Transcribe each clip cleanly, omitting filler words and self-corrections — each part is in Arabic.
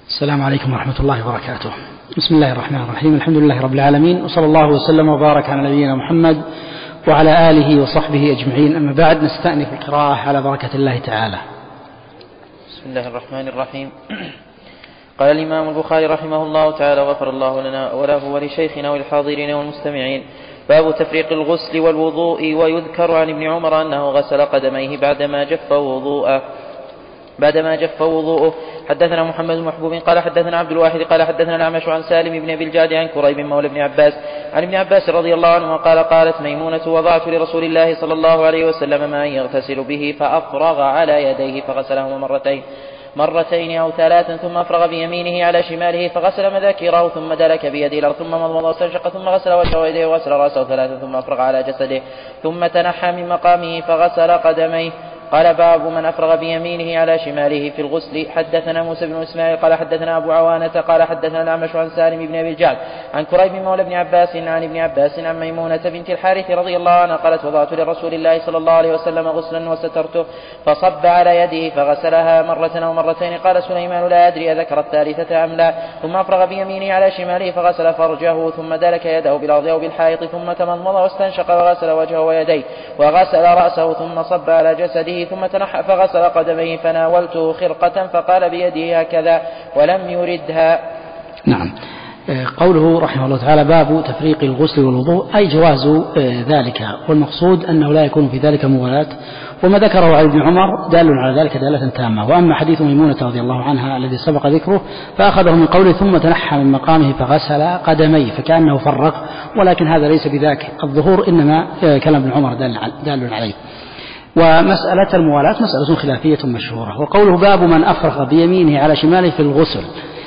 السلام عليكم ورحمة الله وبركاته. بسم الله الرحمن الرحيم. الحمد لله رب العالمين، وصلى الله وسلم وبارك على نبينا محمد وعلى آله وصحبه أجمعين. أما بعد، نستأنف القراءة على بركة الله تعالى. بسم الله الرحمن الرحيم. قال الإمام البخاري رحمه الله تعالى غفر الله لنا وله ولشيخنا وللحاضرين والمستمعين: باب تفريق الغسل والوضوء. ويذكر عن ابن عمر أنه غسل قدميه بعدما جف وضوءه. حدثنا محمد بن محبوب قال حدثنا عبد الواحد قال حدثنا الأعمش عن سالم بن أبي الجعد عن كريب مولى ابن عباس عن ابن عباس رضي الله عنه قال: قالت ميمونة: وضعت لرسول الله صلى الله عليه وسلم ماء يغتسل به فأفرغ على يديه فغسلهما مرتين أو ثلاثا، ثم أفرغ بيمينه على شماله فغسل مذاكره، ثم دلك بيده الأرض، ثم مضمض واستنشق، ثم غسل وجهه ويديه وغسل رأسه ثلاثا، ثم أفرغ على جسده، ثم تنحى من مقامه فغسل قدميه. قال: باب من أفرغ بيمينه على شماله في الغسل. حدثنا موسى بن إسماعيل قال حدثنا أبو عوانة قال حدثنا الأعمش عن سالم بن أبي الجعد عن كريب مولى ابن عباس عن ابن عباس عن ميمونة بنت الحارث رضي الله عنها قالت: وضعت لرسول الله صلى الله عليه وسلم غسلا وسترته فصب على يده فغسلها مرة أو مرتين. قال سليمان: لا أدري أذكر الثالثة أم لا. ثم أفرغ بيمينه على شماله فغسل فرجه، ثم دلك يده بالأرض أو بالحائط، ثم تمضمض واستنشق وغسل وجهه ويديه وغسل رأسه، ثم صب على جسده، ثم تنحى فغسل قدميه. فناولته خرقة فقال بيده هكذا ولم يردها. نعم. قوله رحمه الله تعالى: باب تفريق الغسل والوضوء، أي جواز ذلك، والمقصود أنه لا يكون في ذلك موالاة. وما ذكره عن ابن عمر دال على ذلك دالة تامة. وأما حديث ميمونة رضي الله عنها الذي سبق ذكره فأخذه من قوله: ثم تنحى من مقامه فغسل قدميه، فكأنه فرق، ولكن هذا ليس بذاك الظهور، إنما كلام ابن عمر دال عليه. ومسألة الموالاة مسألة خلافية مشهورة. وقوله: باب من أفرغ بيمينه على شماله في الغسل،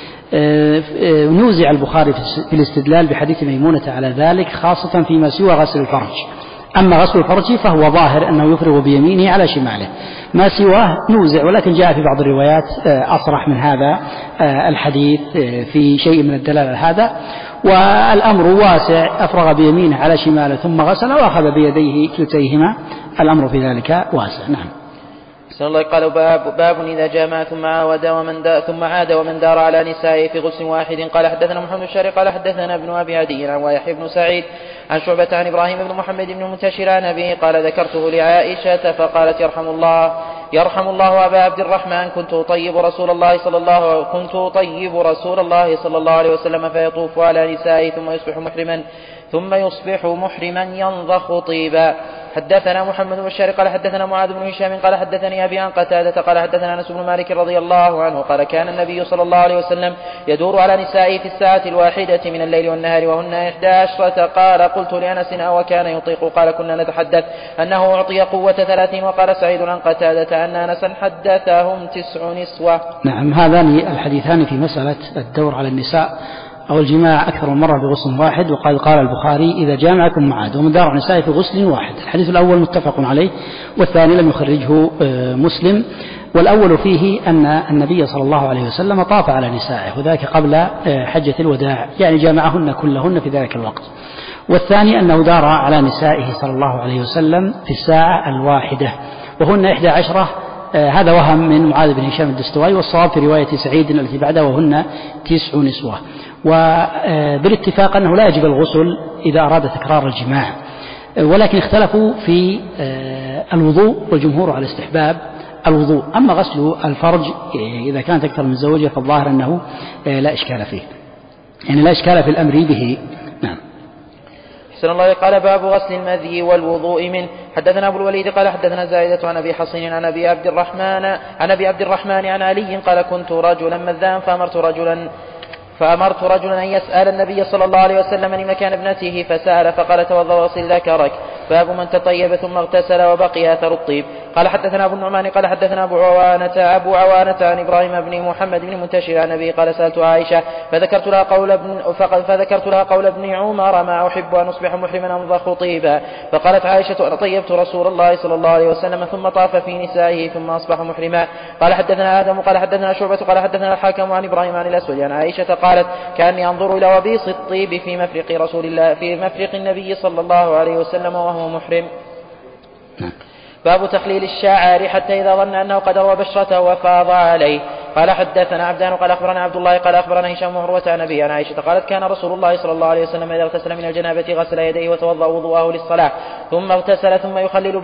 نوزع البخاري في الاستدلال بحديث ميمونة على ذلك، خاصة فيما سوى غسل الفرج. أما غسل الفرج فهو ظاهر أنه يفرغ بيمينه على شماله، ما سواه نوزع، ولكن جاء في بعض الروايات أصرح من هذا الحديث في شيء من الدلالة هذا. والأمر واسع، أفرغ بيمينه على شماله ثم غسل وأخذ بيديه كلتيهما، الأمر في ذلك واسع. نعم. الله قال: باب إذا جامع ثم عاد ومن دار على نسائه في غسل واحد. قال حدثنا محمد الشاري قال حدثنا ابن أبي عدي عن ويحيى بن سعيد عن شعبة عن إبراهيم بن محمد بن منتشر عن أبيه قال: ذكرته لعائشة فقالت: يرحم الله أبا عبد الرحمن، كنت أطيب رسول الله صلى الله عليه وسلم فيطوف على نسائه ثم يصبح محرما ينضخ طيبا. حدثنا محمد بن بشار قال حدثنا معاذ بن هشام قال حدثني أبي عن قتادة قال حدثنا أنس بن مالك رضي الله عنه قال: كان النبي صلى الله عليه وسلم يدور على نسائه في الساعة الواحدة من الليل والنهار وهن 11. قال: قلت لأنس: أو كان يطيق؟ قال: كنا نتحدث أنه أعطي قوة 30. وقال سعيد عن قتادة أن أنسا حدثهم 9 نسوة. نعم. هذان الحديثان في مسألة الدور على النساء أو الجماع أكثر من مرة بغسل واحد. قال البخاري: إذا جامعكم معاد ومن دار نساء في غسل واحد. الحديث الأول متفق عليه، والثاني لم يخرجه مسلم. والأول فيه أن النبي صلى الله عليه وسلم طاف على نسائه، وذلك قبل حجة الوداع، يعني جامعهن كلهن في ذلك الوقت. والثاني أنه دار على نسائه صلى الله عليه وسلم في الساعة الواحدة وهن 11. هذا وهم من معاذ بن هشام الدستوائي، والصواب في رواية سعيد التي بعدها وهن 9 نسوة. وبالاتفاق أنه لا يجب الغسل إذا أراد تكرار الجماع، ولكن اختلفوا في الوضوء، والجمهور على استحباب الوضوء. أما غسل الفرج إذا كانت أكثر من زوجة فالظاهر أنه لا إشكال فيه، يعني لا إشكال في الأمر به. نعم. أحسن الله. قال: باب غسل المذي والوضوء منه. حدثنا أبو الوليد قال حدثنا زائدة عن أبي حصين عن أبي عبد الرحمن عن علي قال: كنت رجلا مذاء فأمرت رجلا أن يسأل النبي صلى الله عليه وسلم لمكان ابنته، فسأل فقال: توضأ واغسل ذكرك. باب من تطيب ثم اغتسل وبقي أثر الطيب. قال حدثنا أبو النعمان قال حدثنا أبو عوانة عن إبراهيم بن محمد بن منتشر عن أبي قال: سألت عائشة فذكرت لها قول ابن عمر: ما أحب أن أصبح محرما أنضخ طيبا. فقالت عائشة: أنا طيبت رسول الله صلى الله عليه وسلم ثم طاف في نسائه ثم أصبح محرما. قال حدثنا آدم قال حدثنا شعبة قال حدثنا الحاكم عن إبراهيم عن الأسود عن عائشة قالت: كأني أنظر إلى وبيص الطيب في مفرق النبي صلى الله عليه وسلم وهو محرم. باب تخليل الشعر حتى إذا ظن أنه قد روى بشرته وفاض عليه. قال حدثنا عبدان قال أخبرنا عبد الله قال أخبرنا هشام بن عروة عن أبي عن عائشة قالت كان رسول الله صلى الله عليه وسلم إذا اغتسل من الجنابة غسل يديه وتوضأ وضوءه للصلاة ثم اغتسل ثم يخلل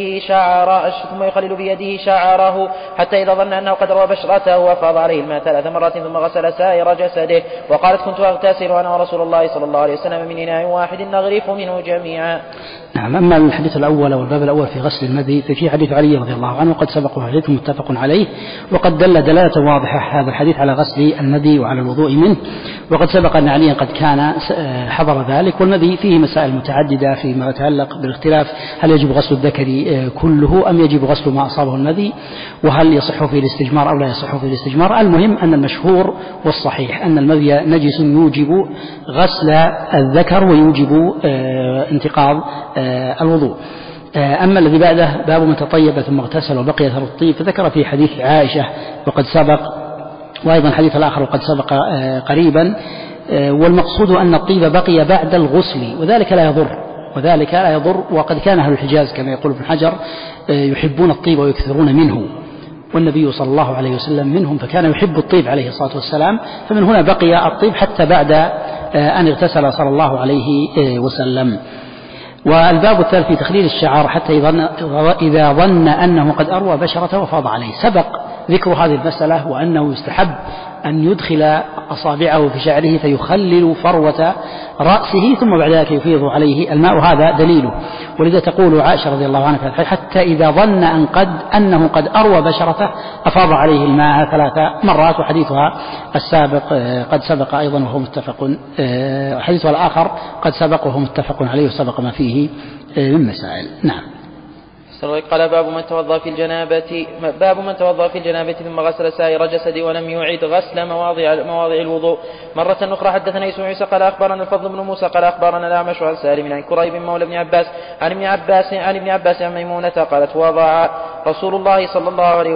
بيده شعره حتى إذا ظن أنه قد روى بشرته أفاض عليه الماء 3 مرات ثم غسل سائر جسده. وقالت كنت أغتسل أنا ورسول الله صلى الله عليه وسلم من إناء واحد نغرف منه جميعا. نعم. أما الحديث الأول أو الباب الأول في غسل المذي ففي حديث علي رضي الله عنه قد سبق حديث متفق عليه وقد دل دلالة واضحة هذا الحديث على غسل المذي وعلى الوضوء منه. وقد سبق أن عليا قد كان حضر ذلك. والمذي فيه مسائل متعددة فيما يتعلق بالاختلاف هل يجب غسل الذكر كله أم يجب غسل ما أصابه المذي وهل يصح فيه الاستجمار أو لا يصح فيه الاستجمار. المهم أن المشهور والصحيح أن المذي نجس يوجب غسل الذكر ويوجب انتقاض الوضوء. أما الذي بعده باب من تطيب ثم اغتسل وبقي أثر الطيب فذكر في حديث عائشة وقد سبق وأيضا الحديث الآخر وقد سبق قريبا. والمقصود أن الطيب بقي بعد الغسل وذلك لا يضر وقد كان أهل الحجاز كما يقول ابن حجر يحبون الطيب ويكثرون منه والنبي صلى الله عليه وسلم منهم فكان يحب الطيب عليه الصلاة والسلام فمن هنا بقي الطيب حتى بعد أن اغتسل صلى الله عليه وسلم. والباب الثالث في تخليل الشعر حتى إذا ظن أنه قد أروى بشرته وفاض عليه. سبق ذكر هذه المسألة وأنه يستحب أن يدخل أصابعه في شعره فيخلل فروة رأسه ثم بعد ذلك يفيض عليه الماء وهذا دليله. ولذا تقول عائشة رضي الله عنها حتى إذا ظن أنه قد أروى بشرته أفاض عليه الماء 3 مرات. وحديثها السابق قد سبق أيضا وهو متفق حديثها الآخر قد سبق وهو متفق عليه وسبق ما فيه من مسائل. نعم. قال باب من توضأ في الجنابة ثم غسل سائر جسده ولم يعد غسل مواضع الوضوء. مرة أخرى حدثنا يوسف بن عيسى قال أخبرنا الفضل بن موسى قال أخبرنا الأعمش عن سالم عن كريب مولى ابن عباس عن ابن عباس عن ميمونة قالت وضع رسول الله صلى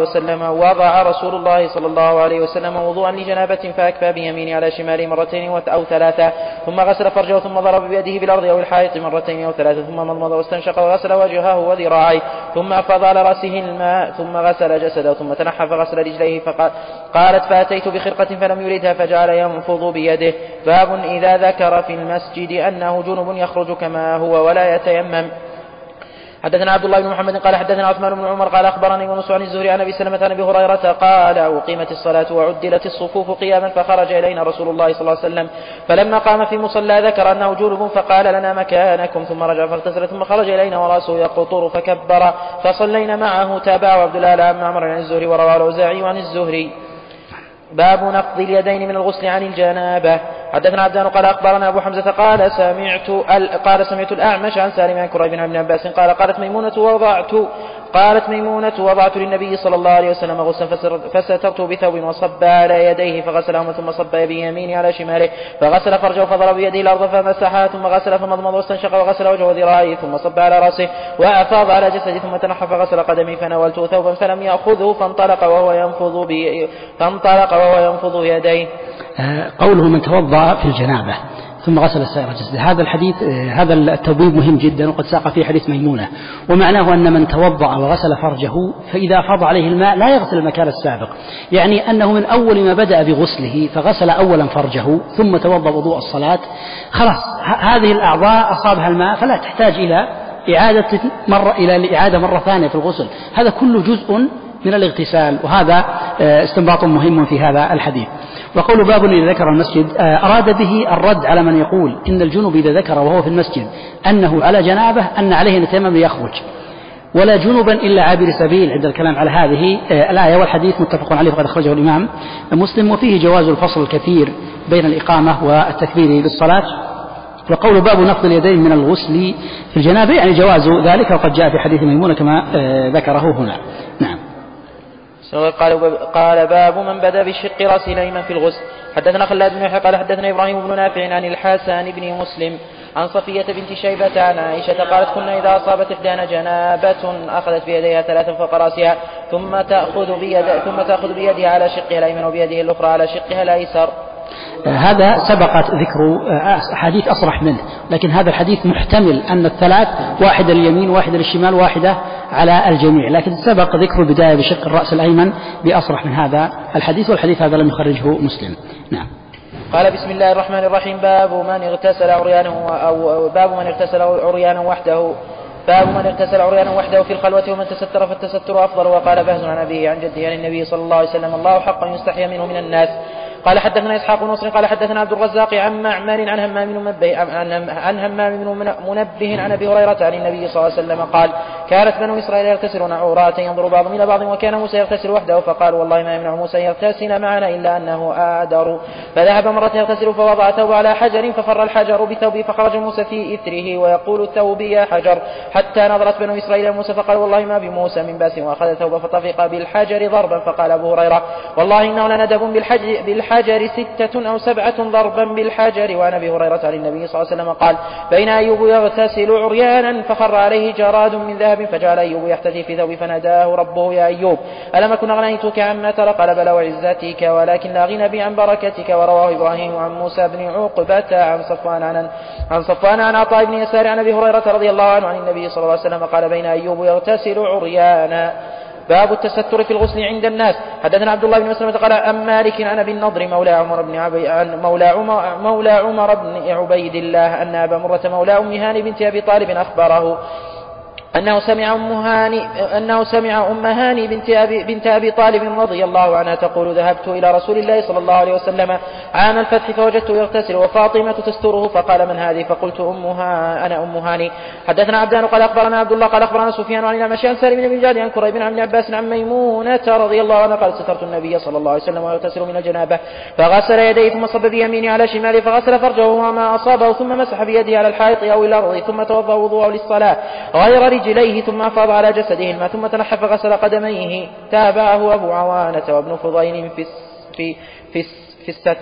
الله عليه وسلم وضوءا لجنابة فأكفى بيمينه على شماله مرتين أو 3 ثم غسل فرجه ثم ضرب بيده بالأرض أو الحائط مرتين أو 3 ثم مضمض واستنشق وغسل وجهه وذراعيه ثم أفاض على رأسه الماء ثم غسل جسده ثم تنحى فغسل رجليه قالت فأتيت بخرقة فلم يردها فجعل ينفض بيده. باب إذا ذكر في المسجد أنه جنب يخرج كما هو ولا يتيمم. حدثنا عبد الله بن محمد قال حدثنا عثمان بن عمر قال أخبرني يونس عن الزهري عن أبي سلمة عن أبي هريرة قال أقيمت الصلاة وعدلت الصفوف قياما فخرج إلينا رسول الله صلى الله عليه وسلم فلما قام في مصلى ذكر أنه جنب فقال لنا مكانكم ثم رجع فاغتسل ثم خرج إلينا ورأسه يقطر فكبر فصلينا معه. تابعه عبد الله عن معمر عن الزهري ورواه الأوزاعي عن الزهري. باب نقض اليدين من الغسل عن الجنابة. حدثنا عبدان قال أخبرنا أبو حمزة قال سمعت الأعمش عن سالم عن كريب بن عباس قالت ميمونة وضعت للنبي صلى الله عليه وسلم غسلا فسترت بثوب وصب على يديه فغسلهما ثم صب بيمينه على شماله فغسل فرجه فضرب بيده الأرض فمسحها ثم غسل فمضمض واستنشق وغسل وجهه وذراعيه ثم صب على رأسه وأفاض على جسده ثم تنحى فغسل قدمي فناولته ثوبا فلم يأخذه فانطلق وهو ينفض يديه. قوله من توضأ في الجنابة ثم غسل سائر جسده هذا الحديث هذا التوضيب مهم جدا وقد ساق في حديث ميمونة ومعناه أن من توضأ وغسل فرجه فإذا أفاض عليه الماء لا يغسل المكان السابق يعني أنه من أول ما بدأ بغسله فغسل أولا فرجه ثم توضأ وضوء الصلاة خلاص هذه الأعضاء أصابها الماء فلا تحتاج إلى الإعادة مرة ثانية في الغسل. هذا كله جزء من الاغتسال وهذا استنباط مهم في هذا الحديث. وقول باب إذا ذكر المسجد أراد به الرد على من يقول إن الجنوب إذا ذكر وهو في المسجد أنه على جنابه أن عليه أن يتيمم ليخرج ولا جنوبا إلا عابر سبيل عند الكلام على هذه الآية. والحديث متفق عليه وقد أخرجه الإمام مسلم وفيه جواز الفصل الكثير بين الإقامة والتكبير للصلاة. وقول باب نقض اليدين من الغسل في الجنابة يعني جواز ذلك وقد جاء في حديث ميمونة كما ذكره هنا. نعم. قال باب من بدأ بالشق رأسه الأيمن في الغسل. حدثنا خلاد بن يحيى قال حدثنا إبراهيم بن نافع عن الحسن بن مسلم عن صفية بنت شيبة عن عائشة قالت كنا إذا أصابت إحدانا جنابة أخذت بيديها 3 فوق رأسها ثم تأخذ بيدها على شقها الأيمن وبيده الأخرى على شقها الأيسر هذا سبقت ذكر أحاديث أصرح منه، لكن هذا الحديث محتمل أن الثلاث واحدة لليمين واحدة للشمال واحدة على الجميع، لكن سبق ذكر البداية بشق الرأس الأيمن بأصرح من هذا الحديث، والحديث هذا لم يخرجه مسلم. نعم. قال بسم الله الرحمن الرحيم. باب من اغتسل عريانا وحده في الخلوة ومن تستر فالتستر أفضل. وقال بهز عن أبيه عن جده عن النبي صلى الله عليه وسلم: الله حق يستحيا منه من الناس. قال حدثنا إسحاق نصر قال حدثنا عبد الرزاق عن معمر عن همام بن منبه عن أبي هريرة عن النبي صلى الله عليه وسلم قال: كانت بنو إسرائيل يغتسلون عورات ينظر بعضهم إلى بعض، وكان موسى يغتسل وحده، فقال: والله ما يمنع موسى يغتسل معنا إلا أنه آدر. فذهب مرة يغتسل فوضع ثوب على حجر ففر الحجر بثوبه، فخرج موسى في إثره ويقول الثوب يا حجر، حتى نظرت بنو إسرائيل موسى فقال: والله ما بموسى من بأس، وأخذ ثوب فطفق بالحجر ضربا. فقال أبو هريرة: والله إنه لندب بالحجر 6 أو 7 ضربا بالحجر. وعن أبي هريرة عن النبي صلى الله عليه وسلم قال: بين أيوب يغتسل عريانا فخر عليه جراد من ذهب، فجعل أيوب يحتدي في ثوب، فناداه ربه: يا أيوب ألم أكن أغنيتك عما ترى؟ قال: بلى وعزتك ولكن لا غنى بي عن بركتك. ورواه إبراهيم عن موسى بن عقبة عن صفوان عن عطاء بن يسار عن أبي هريرة رضي الله عنه عن النبي صلى الله عليه وسلم قال: بين أيوب يغتسل عريانا. باب التستر في الغسل عند الناس. حدثنا عبد الله بن مسلمة قال عن مالك عن أبي النضر مولى عمر بن عبيد الله أن أبا مرة مولى أم هاني بنت أبي طالب أخبره أنه سمع أم هاني بنت أبي طالب رضي الله عنها تقول: ذهبت إلى رسول الله صلى الله عليه وسلم عام الفتح فوجدته يغتسل وفاطمة تستره، فقال: من هذه؟ فقلت: أنا أم هاني. حدثنا عبدان قال أخبرنا عبد الله قال أخبرنا سفيان عن الأعمش عن سالم بن الجعد عن كريب عن ابن عباس عن ميمونة رضي الله عنها قال: سترت النبي صلى الله عليه وسلم ويغتسل من الجنابة، فغسل يديه ثم صب بيمينه على شماله، فغسل فرجه وما أصابه، ثم مسح بيده على الحائط أو الأرض، ثم توضأ وضوءه للصلاة غير رجليه، ثم أفاض على جسده الماء، ثم تنحى فغسل قدميه. تابعه أبو عوانة وابن فضيل في الستر.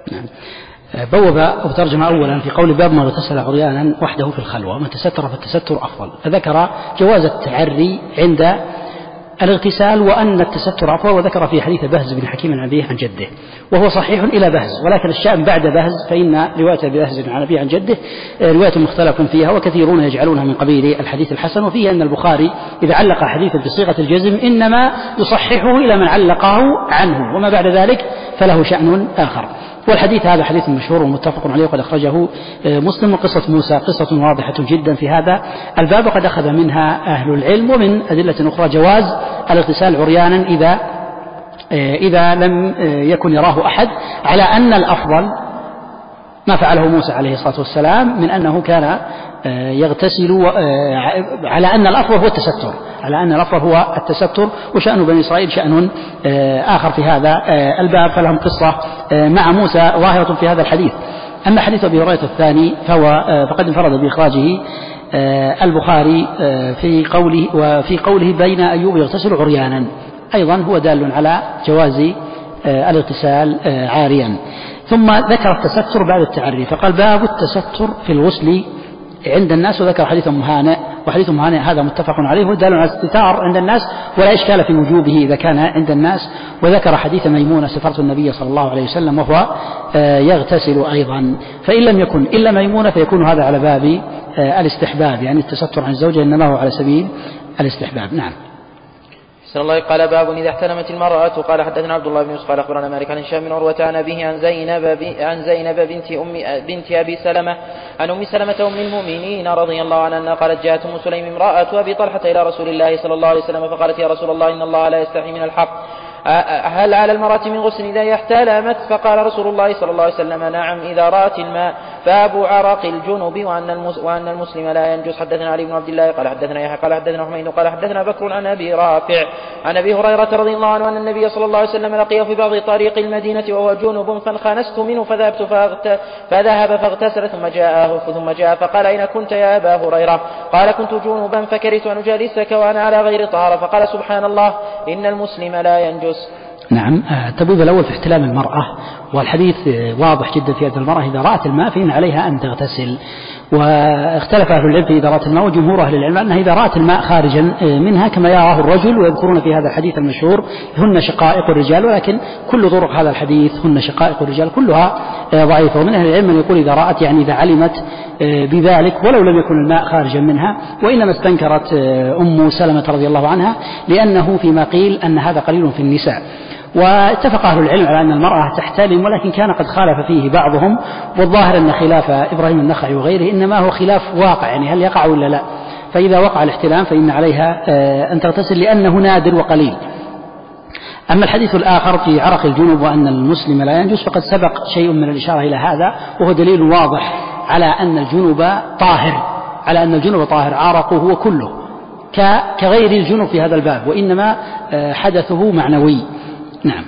بوب أو ترجم أولا في قول باب من اغتسل عريانا وحده في الخلوة ومن تستر فالتستر أفضل، فذكر جواز التعري عند الاغتسال وأن التستر أفضل، وذكر في حديث بهز بن حكيم عن أبيه عن جده، وهو صحيح إلى بهز، ولكن الشأن بعد بهز، فإن رواية بهز عن أبيه عن جده رواية مختلف فيها، وكثيرون يجعلونها من قبيل الحديث الحسن، وفيه أن البخاري إذا علق حديثا بصيغة الجزم إنما يصححه إلى من علقه عنه، وما بعد ذلك فله شأن آخر. والحديث هذا حديث مشهور ومتفق عليه، وقد أخرجه مسلم. وقصة موسى قصة واضحة جدا في هذا الباب، وقد أخذ منها أهل العلم، ومن أدلة أخرى جواز الاغتسال عريانا إذا لم يكن يراه أحد، على أن الأفضل ما فعله موسى عليه الصلاة والسلام من أنه كان يغتسل، على أن الأفضل هو التستر، وشأن بني إسرائيل شأن آخر في هذا الباب، فلهم قصة مع موسى ظاهرة في هذا الحديث. أما حديث أبي هريرة الثاني فقد انفرد بإخراجه البخاري في قوله بين أيوب يغتسل عريانا، أيضا هو دال على جواز الاغتسال عاريا. ثم ذكر التستر بعد التعري، فقال: باب التستر في الغسل عند الناس، وذكر حديث أم هانئ، وحديث أم هانئ هذا متفق عليه، ودال على الاستتار عند الناس ولا إشكال في وجوبه إذا كان عند الناس. وذكر حديث ميمونة: سترت النبي صلى الله عليه وسلم وهو يغتسل أيضا، فإن لم يكن إلا ميمونة فيكون هذا على باب الاستحباب، يعني التستر عن الزوجة إنما هو على سبيل الاستحباب. نعم. صلى الله قال: باب إذا احتلمت المرأة. قال حدثنا عبد الله بن يوسف قال أخبرنا مالك عن هشام بن عروة عن أبيه عن زينب بنت أبي سلمة عن أم سلمة أم المؤمنين رضي الله عنها أنها قالت: جاءت أم سليم امرأة أبي طلحة إلى رسول الله صلى الله عليه وسلم فقالت: يا رسول الله إن الله لا يستحي من الحق، هل على المرأة من غسل إذا احتلمت؟ فقال رسول الله صلى الله عليه وسلم: نعم إذا رأت الماء. باب عرق الجنب وأن المسلم لا ينجس. حدثنا علي بن عبد الله قال حدثنا يحيى قال حدثنا حميد قال حدثنا بكر عن أبي رافع عن أبي هريرة رضي الله عنه أن النبي صلى الله عليه وسلم لقيه في بعض طريق المدينة وهو جنب، فانخنست منه فذهب فاغتسل ثم جاء فقال: أين كنت يا أبا هريرة؟ قال: كنت جنبا فكرهت أن أجالسك وأنا على غير طهارة. فقال: سبحان الله إن المسلم لا ينجس. نعم. التبويب الأول في احتلام المرأة، والحديث واضح جدا في هذه المرأة إذا رأت الماء فإن عليها أن تغتسل. واختلف أهل العلم في إذا رأت الماء، وجمهور أهل العلم أنها إذا رأت الماء خارجا منها كما يراه الرجل، ويذكرون في هذا الحديث المشهور هن شقائق الرجال، ولكن كل طرق هذا الحديث هن شقائق الرجال كلها ضعيفة. ومن أهل العلم من يقول إذا رأت يعني إذا علمت بذلك ولو لم يكن الماء خارجا منها، وإنما استنكرت أم سلمة رضي الله عنها لأنه فيما قيل أن هذا قليل في النساء. واتفق أهل العلم على أن المرأة تحتلم، ولكن كان قد خالف فيه بعضهم، والظاهر أن خلاف إبراهيم النخعي وغيره إنما هو خلاف واقع، يعني هل يقع ولا لا. فإذا وقع الاحتلام فإن عليها أن تغتسل لأنه نادر وقليل. أما الحديث الآخر في عرق الجنوب وأن المسلم لا ينجس فقد سبق شيء من الإشارة إلى هذا، وهو دليل واضح على أن الجنوب طاهر، عرقه هو كله كغير الجنوب في هذا الباب، وإنما حدثه معنوي. نعم.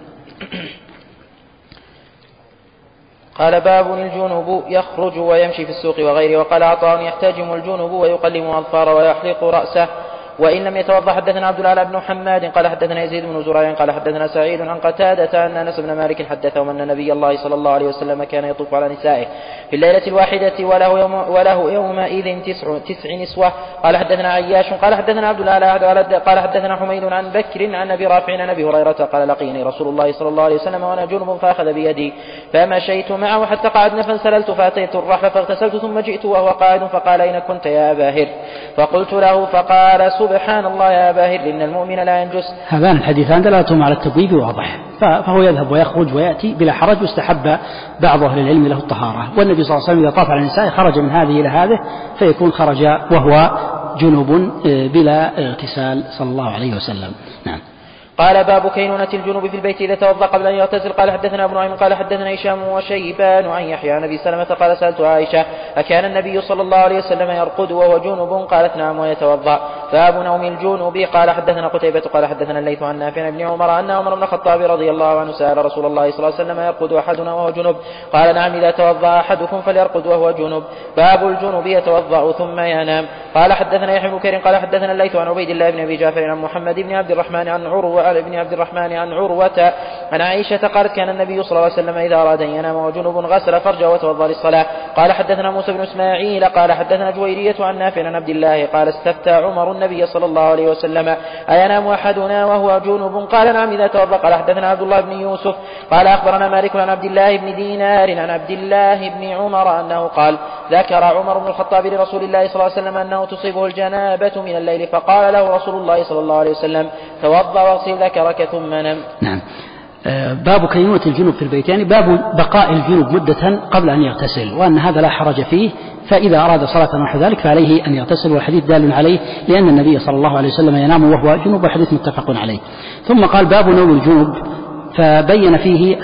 قال باب الجنوب يخرج ويمشي في السوق وغيره. وقال عطاء يحتجم الجنوب ويقلم أظفاره ويحلق رأسه وإن لم يتوضأ. حدثنا عبد الأعلى بن حماد قال حدثنا يزيد بن زريع قال حدثنا سعيد عن قتادة أن أنس بن مالك حدثهم أن نبي الله صلى الله عليه وسلم كان يطوف على نسائه في الليلة الواحدة وله يومئذ تسع نسوة. قال حدثنا عياش قال حدثنا عبد الأعلى قال حدثنا حميد عن بكر عن أبي رافع عن أبي هريرة قال لقيني رسول الله صلى الله عليه وسلم وأنا جنب فأخذ بيدي فمشيت معه حتى قعدنا فانسللت فأتيت الرحل فاغتسلت ثم جئت وهو قاعد فقال أين كنت يا أبا هر؟ فقلت له فقال سبحان الله يا أبا هر إن المؤمن لا ينجس. هذان الحديثان دلالتهم على التبويب واضح، فهو يذهب ويخرج ويأتي بلا حرج، واستحب بعض أهل العلم له الطهارة. والنبي صلى الله عليه وسلم إذا طاف على النساء خرج من هذه إلى هذه فيكون خرج وهو جنوب بلا اغتسال صلى الله عليه وسلم. نعم. قال باب كينونة الجنوب في البيت إذا توضأ قبل أن يغتسل. قال حدثنا أبو نعيم قال حدثنا هشام وشيبان عن يحيى عن أبي سلمة قال سألت عائشة أكان النبي صلى الله عليه وسلم يرقد وهو جنوب؟ قالت نعم ويتوضأ. باب نوم الجنوب. قال حدثنا قتيبة قال حدثنا الليث عن نافع بن عمر أن عمر بن الخطاب رضي الله عنه سأل رسول الله صلى الله عليه وسلم يرقد أحدنا وهو جنوب؟ قال نعم إذا توضأ أحدكم فليرقد وهو جنوب. باب الجنوب يتوضأ ثم ينام. قال حدثنا يحيى بن بكير قال حدثنا الليث عن عبيد الله بن أبي جعفر عن محمد بن عبد الرحمن عن عروة عن عائشة قالت كان النبي صلى الله عليه وسلم إذا أراد أن ينام وجنوب غسل فرجه وتوضأ للصلاة. قال حدثنا موسى بن إسماعيل قال حدثنا جويرية عن نافع عن عبد الله قال استفتى عمر النبي صلى الله عليه وسلم أينام أحدنا وهو جنوب؟ قال نعم إذا توضأ. قال حدثنا عبد الله بن يوسف قال أخبرنا مالك عن عبد الله بن دينار عن عبد الله بن عمر أنه قال ذكر عمر بن الخطاب لرسول الله صلى الله عليه وسلم أنه تصيبه الجنابة من الليل فقال له رسول الله صلى الله عليه وسلم توضأ واغسل ذكرك ثم نم. نعم. باب كينونة الجنوب في البيت، يعني باب بقاء الجنوب مدة قبل أن يغتسل، وأن هذا لا حرج فيه، فإذا أراد صلاة نحو ذلك فعليه أن يغتسل، والحديث دال عليه لأن النبي صلى الله عليه وسلم ينام وهو جنوب، والحديث متفق عليه. ثم قال باب نوم الجنوب، فبين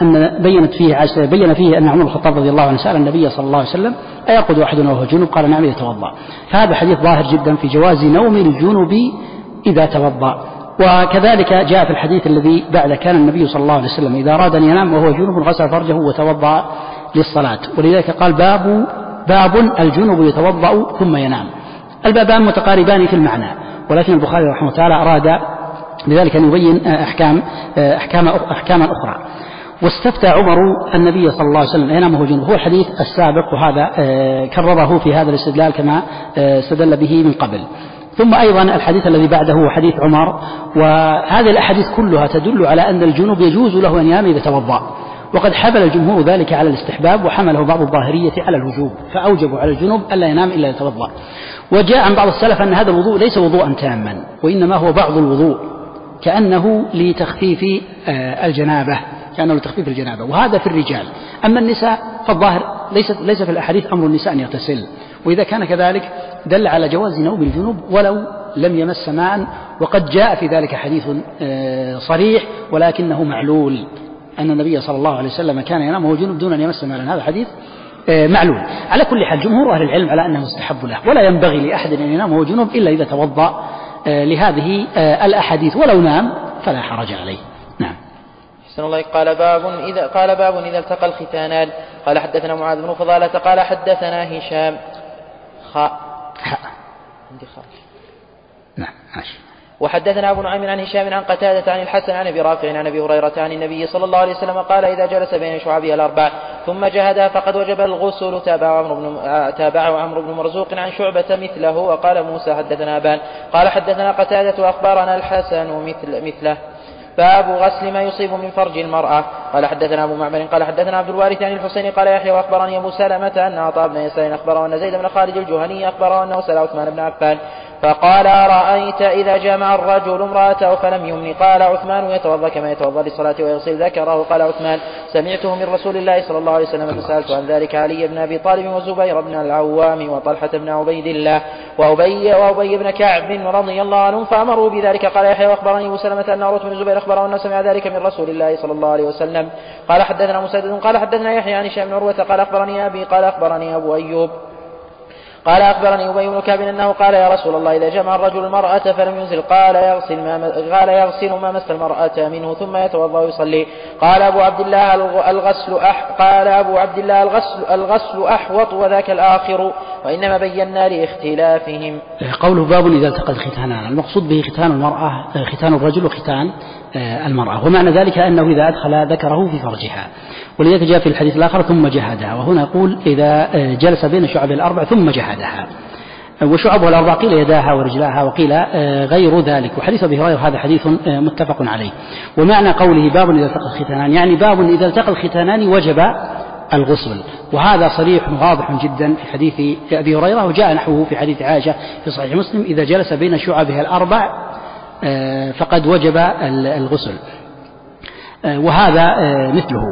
فيه أن عمر بن الخطاب رضي الله عنه سأل النبي صلى الله عليه وسلم أيرقد أحدنا وهو جنوب؟ قال نعم يتوضأ. فهذا حديث ظاهر جدا في جواز نوم الجنوب إذا توضأ. وكذلك جاء في الحديث الذي بعد كان النبي صلى الله عليه وسلم إذا أراد أن ينام وهو جنوب غسل فرجه وتوضأ للصلاة، ولذلك قال باب الجنوب يتوضأ ثم ينام. البابان متقاربان في المعنى، ولكن البخاري رحمه الله تعالى أراد بذلك أن يبين أحكاما أخرى. واستفتى عمر النبي صلى الله عليه وسلم ينام وهو جنوب، هو الحديث السابق، وهذا كرره في هذا الاستدلال كما استدل به من قبل. ثم أيضا الحديث الذي بعده هو حديث عمر، وهذه الأحاديث كلها تدل على أن الجنوب يجوز له أن ينام إذا توضأ، وقد حمل الجمهور ذلك على الاستحباب، وحمله بعض الظاهرية على الوجوب، فأوجبوا على الجنوب ألا ينام إلا يتوضأ. وجاء عن بعض السلف أن هذا الوضوء ليس وضوءا تاما، وإنما هو بعض الوضوء كأنه لتخفيف الجنابة، وهذا في الرجال. أما النساء فالظاهر ليس في الأحاديث أمر النساء أن يغتسل، وإذا كان كذلك دل على جواز نوم الجنوب ولو لم يمس ماء، وقد جاء في ذلك حديث صريح ولكنه معلول، أن النبي صلى الله عليه وسلم كان ينام وهو جنوب دون أن يمس ماء، هذا حديث معلول. على كل حال جمهور أهل العلم على أنه مستحب له، ولا ينبغي لأحد أن ينام وهو جنوب إلا إذا توضأ لهذه الأحاديث، ولو نام فلا حرج عليه. نعم. الله. قال باب إذا التقى الختانان. قال حدثنا معاذ بن فضالة قال حدثنا هشام نعم ماشي. وحدثنا أبو نعيم عن هشام عن قتادة عن الحسن عن أبي رافع عن أبي هريرة عن النبي صلى الله عليه وسلم قال إذا جلس بين شعبها الأربع ثم جهدها فقد وجب الغسل. تابعه عمرو بن مرزوق عن شعبة مثله. وقال موسى حدثنا أبان قال حدثنا قتادة وأخبرنا الحسن مثله. باب غسل ما يصيب من فرج المرأة. قال حدثنا أبو معمر قال حدثنا عبد الوارث عن الحسين قال يحيى وأخبرني أبو سلمة أن عطاء بن يسار أخبره أن زيد بن خالد الجهني أخبره أنه سأل عثمان بن عفان فقال أرأيت إذا جامع الرجل امرأته فلم يمن؟ قال عثمان يتوضأ كما يتوضأ للصلاة ويغسل ذكره. قال عثمان سمعته من رسول الله صلى الله عليه وسلم فسألت عن ذلك علي بن أبي طالب وزبير بن العوام وطلحة بن عبيد الله وأبي بن كعب رضي الله عنهم فأمروا بذلك. قال يحيى وأخبرني أبو سلمة أن عروة بن الزبير أخبره أنه سمع ذلك من رسول الله صلى الله عليه وسلم. قال حدثنا مسدد قال حدثنا يحيى عن هشام بن عروة قال أخبرني أبي قال أخبرني أبو أيوب قال أخبرني أبي بن كعب أنه قال يا رسول الله إذا جمع الرجل المرأة فلم ينزل قال يغسل ما مس المرأة منه ثم يتوضأ ويصلي. قال أبو عبد الله الغسل أحوط وذاك الآخر وإنما بينا لاختلافهم. قوله باب إذا التقى الختانان المقصود به ختان المرأة ختان الرجل وختان المرأة ومعنى ذلك أنه إذا أدخل ذكره في فرجها ولذلك جاء في الحديث الآخر ثم جهدها وهنا يقول إذا جلس بين شعب الأربع ثم جهدها وشعبها الأربع قيل يداها ورجلاها وقيل غير ذلك. وحديث أبي هريرة هذا حديث متفق عليه. ومعنى قوله باب إذا التقى الختانان يعني باب إذا التقى الختانان وجب الغسل وهذا صريح واضح جدا في حديث أبي هريرة وجاء نحوه في حديث عائشة في صحيح مسلم إذا جلس بين شعبها الأربع فقد وجب الغسل وهذا مثله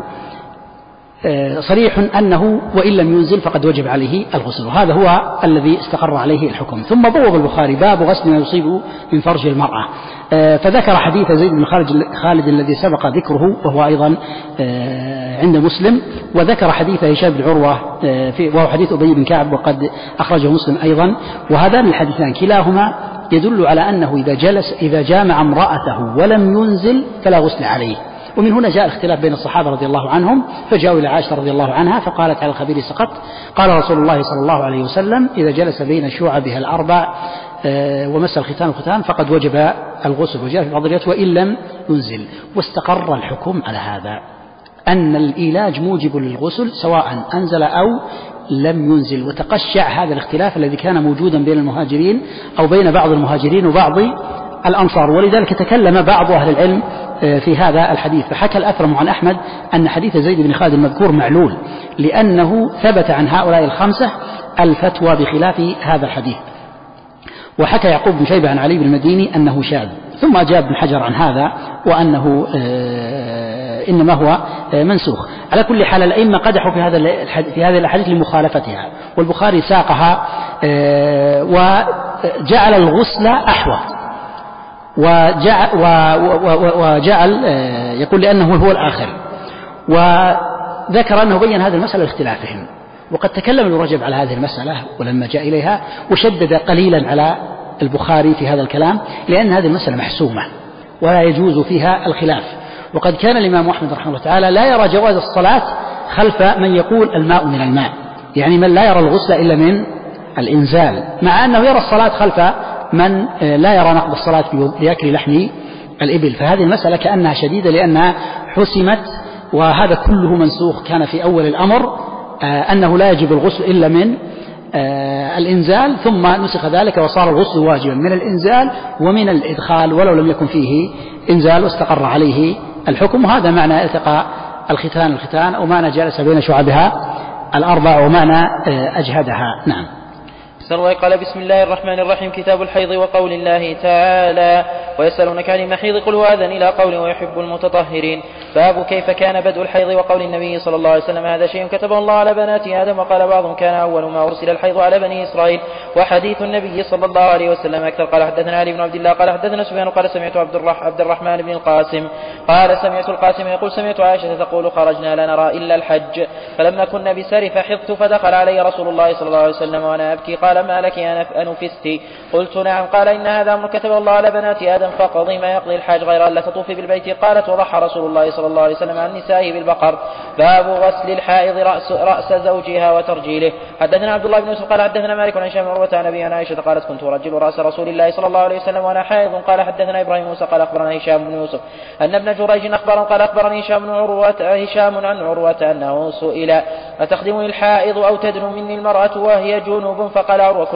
صريح أنه وإن لم ينزل فقد وجب عليه الغسل وهذا هو الذي استقر عليه الحكم. ثم بوب البخاري باب غسل ما يصيب من فرج المرأة فذكر حديث زيد بن خالد الذي سبق ذكره وهو أيضا عند مسلم وذكر حديث هشام بن عروة وهو حديث أبي بن كعب وقد أخرجه مسلم أيضا وهذان الحديثان كلاهما يدل على أنه إذا جامع امرأته ولم ينزل فلا غسل عليه. ومن هنا جاء الاختلاف بين الصحابة رضي الله عنهم فجاءوا إلى عائشة رضي الله عنها فقالت على الخبير سقط. قال رسول الله صلى الله عليه وسلم إذا جلس بين شعبها الأربع ومس الختان فقد وجب الغسل. وجاء في بعض الروايات وإن لم ينزل واستقر الحكم على هذا أن الإيلاج موجب للغسل سواء أنزل أو لم ينزل. وتقشع هذا الاختلاف الذي كان موجودا بين المهاجرين أو بين بعض المهاجرين وبعض الأنصار ولذلك تكلم بعض أهل العلم في هذا الحديث. فحكى الأثرم عن أحمد أن حديث زيد بن خالد المذكور معلول لأنه ثبت عن هؤلاء الخمسة الفتوى بخلاف هذا الحديث. وحكى يعقوب بن شيبة عن علي بن المديني أنه شاذ ثم أجاب ابن حجر عن هذا وأنه إنما هو منسوخ. على كل حال الأئمة قدحوا في هذه الأحاديث لمخالفتها والبخاري ساقها وجعل الغسل أحوط وجعل يقول لأنه هو الآخر وذكر أنه بين هذه المسألة لاختلافهم. وقد تكلم ابن رجب على هذه المسألة ولما جاء إليها وشدد قليلا على البخاري في هذا الكلام لأن هذه المسألة محسومة ولا يجوز فيها الخلاف. وقد كان الإمام أحمد رحمه الله تعالى لا يرى جواز الصلاة خلف من يقول الماء من الماء يعني من لا يرى الغسل إلا من الإنزال مع أنه يرى الصلاة خلف من لا يرى نقض الصلاة بأكل لحم الإبل. فهذه المسألة كأنها شديدة لأنها حسمت وهذا كله منسوخ. كان في أول الأمر أنه لا يجب الغسل إلا من الإنزال ثم نسخ ذلك وصار الغسل واجبا من الإنزال ومن الإدخال ولو لم يكن فيه إنزال واستقر عليه الحكم. وهذا معنى التقى الختان أو معنى جلس بين شعبها الأربع ومعنى أجهدها. نعم. قال بسم الله الرحمن الرحيم كتاب الحيض وقول الله تعالى ويسألونك عن المحيض قل هو أذن إلى قول ويحب المتطهرين. باب كيف كان بدء الحيض وقول النبي صلى الله عليه وسلم هذا شيء كتبه الله على بنات آدم وقال بعضهم كان أول ما أرسل الحيض على بني إسرائيل وحديث النبي صلى الله عليه وسلم أكثر. قال حدثنا علي بن عبد الله قال حدثنا سفيان قال سمعت عبد الرحمن بن القاسم قال سمعت القاسم يقول سمعت عائشة تقول خرجنا لا نرى إلا الحج فلما كنا بسار فحضت فدخل علي رسول الله صلى الله عليه وسلم وأنا أبكي قال قال ما لك أنفستي؟ قلت نعم. قال إن هذا أمر كتبه الله على بنات آدم فقضي ما يقضي الحاج غير أن لا تطوفي بالبيت. قالت وضحى رسول الله صلى الله عليه وسلم عن نسائه بالبقر. باب غسل الحائض رأس زوجها وترجيله. حدثنا عبد الله بن يوسف قال حدثنا مالك عن هشام عروة عن أبي عائشة قالت كنت أرجل رأس رسول الله صلى الله عليه وسلم وأنا حائض. قال حدثنا إبراهيم موسى قال أخبرنا هشام بن يوسف أن ابن جريج أخبره قال أخبرني هشام عن عروة أنه سئل أتخدمني الحائض أو تدنو مني المرأة وهي جنوب؟ فقال عروة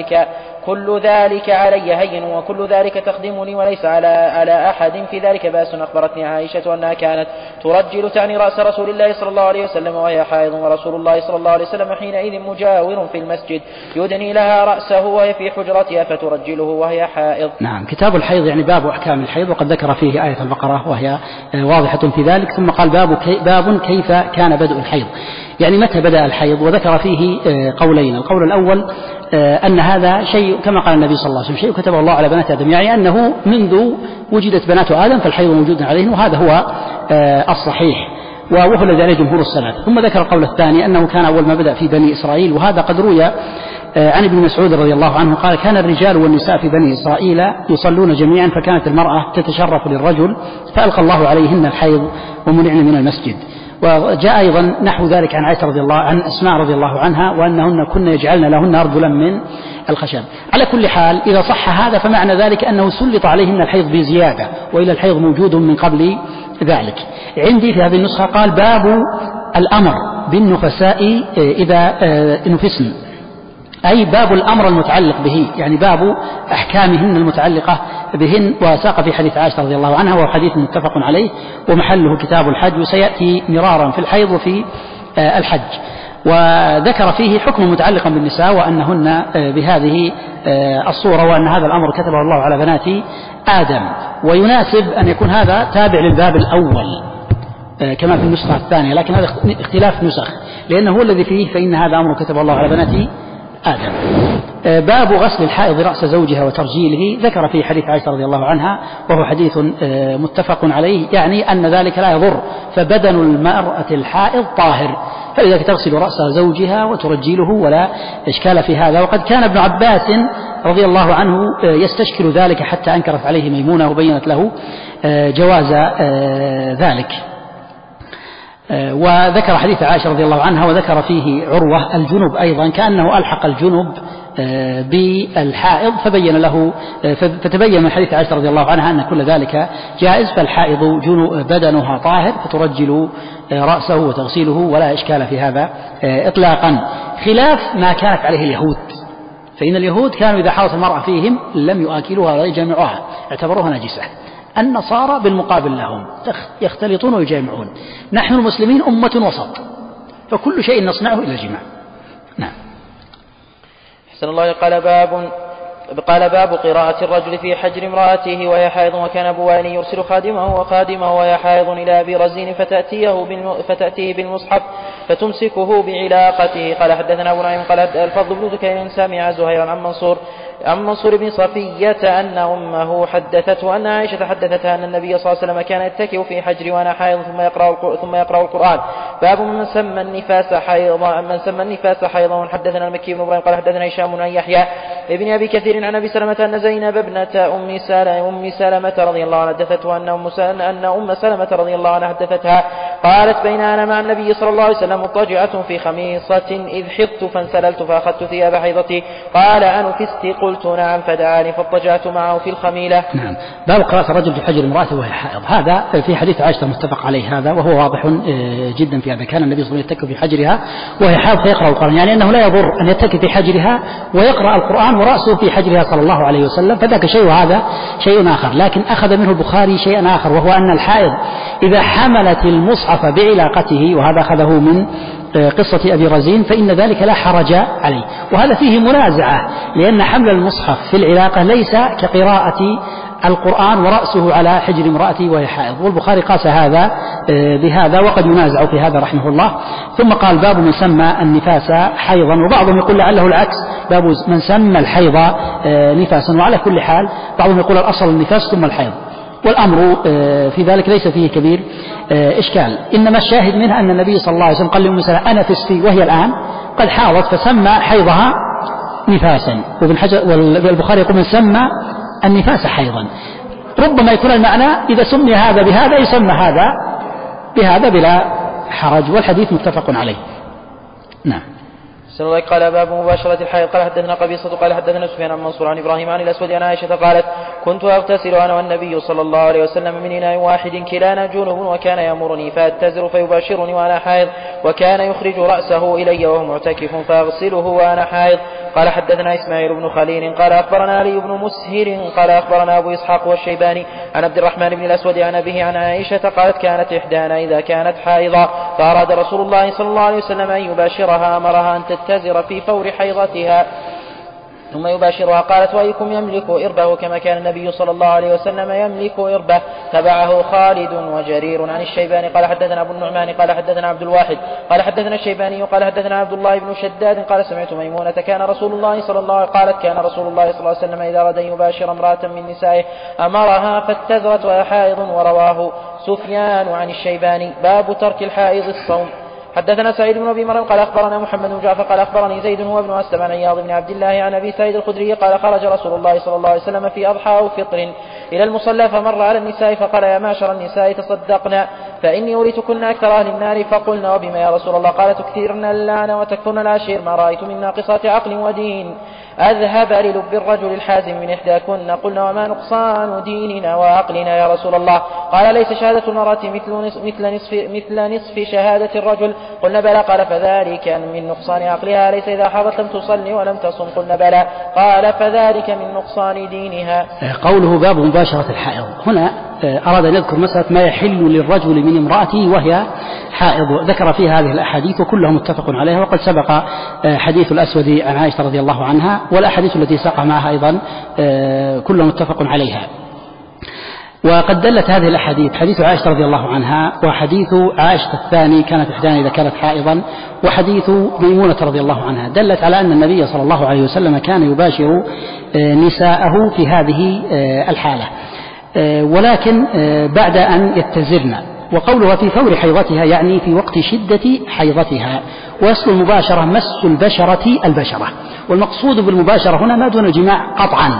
كل ذلك علي هين وكل ذلك تخدمني وليس على أحد في ذلك بأس. أخبرتني عائشة أنها كانت ترجل تعني رأس رسول الله صلى الله عليه وسلم وهي حائض ورسول الله صلى الله عليه وسلم حينئذ مجاور في المسجد يدني لها رأسه وهي في حجرتها فترجله وهي حائض. نعم. كتاب الحيض يعني باب أحكام الحيض، وقد ذكر فيه آية البقرة وهي واضحة في ذلك. ثم قال باب كيف كان بدء الحيض، يعني متى بدأ الحيض، وذكر فيه قولين. القول الأول أن هذا شيء كما قال النبي صلى الله عليه وسلم شيء كتبه الله على بنات آدم، يعني أنه منذ وجدت بنات آدم فالحيض موجود عليهم، وهذا هو الصحيح وهو الذي عليه جمهور السلف. ثم ذكر القول الثاني أنه كان أول ما بدأ في بني إسرائيل، وهذا قد روي عن ابن مسعود رضي الله عنه قال كان الرجال والنساء في بني إسرائيل يصلون جميعا، فكانت المرأة تتشرف للرجل فألقى الله عليهن الحيض ومنعن من المسجد. وجاء أيضا نحو ذلك عن عائشة رضي الله عن أسماء رضي الله عنها وأنهن كن يجعلن لهن أرجلا من الخشب. على كل حال إذا صح هذا فمعنى ذلك أنه سلط عليهن الحيض بزيادة، وإلى الحيض موجود من قبل ذلك. عندي في هذه النسخة قال باب الأمر بالنفساء إذا نفسن، أي باب الأمر المتعلق به، يعني باب أحكامهن المتعلقة بهن. وساق في حديث عائشة رضي الله عنها وهو حديث متفق عليه ومحله كتاب الحج، وسيأتي مرارا في الحيض وفي الحج. وذكر فيه حكم متعلقا بالنساء وأنهن بهذه الصورة، وأن هذا الأمر كتبه الله على بنات آدم. ويناسب أن يكون هذا تابع للباب الأول كما في النسخة الثانية، لكن هذا اختلاف نسخ لأنه هو الذي فيه فإن هذا أمر كتبه الله على بنات آدم. باب غسل الحائض رأس زوجها وترجيله، ذكر في حديث عائشة رضي الله عنها وهو حديث متفق عليه، يعني أن ذلك لا يضر، فبدن المرأة الحائض طاهر، فإذا تغسل رأس زوجها وترجيله ولا إشكال في هذا. وقد كان ابن عباس رضي الله عنه يستشكل ذلك حتى أنكرت عليه ميمونة وبينت له جواز ذلك. وذكر حديث عائشة رضي الله عنها وذكر فيه عروة الجنب أيضا، كأنه ألحق الجنب بالحائض فتبين من حديث عائشة رضي الله عنها أن كل ذلك جائز، فالحائض بدنها طاهر فترجل رأسه وتغسيله ولا إشكال في هذا إطلاقا، خلاف ما كانت عليه اليهود. فإن اليهود كانوا إذا حاضت المرأة فيهم لم يؤكلوها ولا يجامعوها، اعتبروها نجسة. النصارى بالمقابل لهم يختلطون ويجامعون. نحن المسلمين أمة وسط، فكل شيء نصنعه إلى الجماع. نعم. أحسن الله. قال باب قراءة الرجل في حجر امرأته وهي حائض. وكان أبو وائل يرسل خادمه وهي حائض إلى أبي رزين فتأتيه بالمصحف فتمسكه بعلاقته. قال حدثنا أبو نعيم قال الفضل بن ذكين سمع زهيرا عن منصور بن صفية أن أمه حدثته أن عائشة حدثتها أن النبي صلى الله عليه وسلم كان يتكئ في حجري وأنا حائض ثم يقرأ القرآن. باب من سمى النفاس حيضا. حدثنا المكي بن إبراهيم قال حدثنا هشام عن يحيى ابن أبي كثير عن أبي سلمة أن زينب ابنة أم سلمة رضي الله عنها حدثته أن أم سلمة رضي الله عنها حدثتها قالت بين أنا مع النبي صلى الله عليه وسلم مضطجعة في خميصة إذ حضت فانسللت فأخذت ثياب حيضتي قال أنفست؟ قلت نعم فدعاني فاضطجعت معه في الخميلة. نعم. باب قراءة الرجل في حجر امرأته وهي حائض، هذا في حديث عائشة متفق عليه هذا، وهو واضح جدا في هذا. كان النبي صلى الله عليه وسلم يتكئ في حجرها وهي حائض فيقرأ القرآن، يعني أنه لا يضر أن يتكئ في حجرها ويقرأ القرآن ورأسه في حجرها صلى الله عليه وسلم، فذاك شيء وهذا شيء آخر. لكن أخذ منه البخاري شيئا آخر، وهو أن الحائض إذا حملت المصحف بعلاقته، وهذا أخذه من قصة أبي رزين، فإن ذلك لا حرج عليه. وهذا فيه منازعة، لأن حمل المصحف في العلاقة ليس كقراءة القرآن ورأسه على حجر امرأته وهي حائض، والبخاري قاس هذا بهذا، وقد ينازع في هذا رحمه الله. ثم قال باب من سمى النفاس حيضا، وبعضهم يقول لعله العكس، باب من سمى الحيض نفاسا. وعلى كل حال بعضهم يقول الأصل النفاس ثم الحيض، والأمر في ذلك ليس فيه كبير إشكال. إنما الشاهد منها أن النبي صلى الله عليه وسلم قال لأم سلمة أنا فستي، وهي الآن قد حاضت، فسمى حيضها نفاسا، والبخاري يقول من سمى النفاس حيضا. ربما يكون المعنى إذا سمي هذا بهذا يسمى هذا بهذا بلا حرج، والحديث متفق عليه. نعم. قال باب مباشرة الحائض. قال حدثنا قبيصة قال حدثنا سفيان عن منصور عن إبراهيم عن الأسود عن عائشة قالت كنت أغتسل أنا والنبي صلى الله عليه وسلم من إناء واحد كلانا جنب وكان يأمرني فأتزر فيباشرني وأنا حائض وكان يخرج رأسه إلي وهو معتكف فأغسله وأنا حائض. قال حدثنا إسماعيل بن خليل قال أخبرنا علي بن مسهر قال أخبرنا أبو إسحاق والشيباني عن عبد الرحمن بن الأسود عن أبيه عن عائشة قالت كانت إحدانا إذا كانت حائضا فأراد رسول الله صلى الله عليه وسلم أن يباشرها أمرها أن تتزر في فور حيضتها ثم يباشرها. قالت وأيكم يملك إربه كما كان النبي صلى الله عليه وسلم يملك إربه. تبعه خالد وجرير عن الشيباني قال حدثنا أبو النعمان قال حدثنا عبد الواحد قال حدثنا الشيباني قال حدثنا عبد الله بن شداد قال سمعت ميمونة كان رسول الله صلى الله عليه وسلم إذا أراد أن يباشر امرأة من نسائه أمرها فاتزرت وهي حائض. ورواه سفيان عن الشيباني. باب ترك الحائض الصوم. حدثنا سعيد بن أبي مريم قال أخبرنا محمد بن جعفر قال أخبرني زيد هو ابن أسلم عن عياض بن عبد الله عن أبي سعيد الخدري قال خرج رسول الله صلى الله عليه وسلم في أضحى أو فطر إلى المصلى فمر على النساء فقال يا معشر النساء تصدقنا فإني أريتكن أكثر أهل النار. فقلنا وبما يا رسول الله؟ قال تكثرن اللعن وتكثرن العشير ما رأيت من ناقصات عقل ودين أذهب للب الرجل الحازم من إحداكن. قلنا وما نقصان ديننا وعقلنا يا رسول الله؟ قال ليس شهادة المرأة مثل نصف شهادة الرجل. قلنا بلى. قال فذلك من نقصان عقلها ليس إذا حاضت لم تصلي ولم تصم. قلنا بلى. قال فذلك من نقصان دينها. قوله باب مباشرة الحائض هنا أراد أن يذكر مسألة ما يحل للرجل من امرأته وهي حائض، ذكر فيها هذه الأحاديث وكلها متفق عليها، وقد سبق حديث الأسود عن عائشة رضي الله عنها، والأحاديث التي ساق معها أيضا كلها متفق عليها. وقد دلت هذه الأحاديث حديث عائشة رضي الله عنها وحديث عائشة الثاني كانت إحدانا إذا كانت حائضا وحديث ميمونة رضي الله عنها دلت على أن النبي صلى الله عليه وسلم كان يباشر نساءه في هذه الحالة، ولكن بعد أن يتزرن. وقولها في فور حيضتها يعني في وقت شدة حيضتها. وأصل المباشرة مس البشرة، والمقصود بالمباشرة هنا ما دون الجماع قطعا.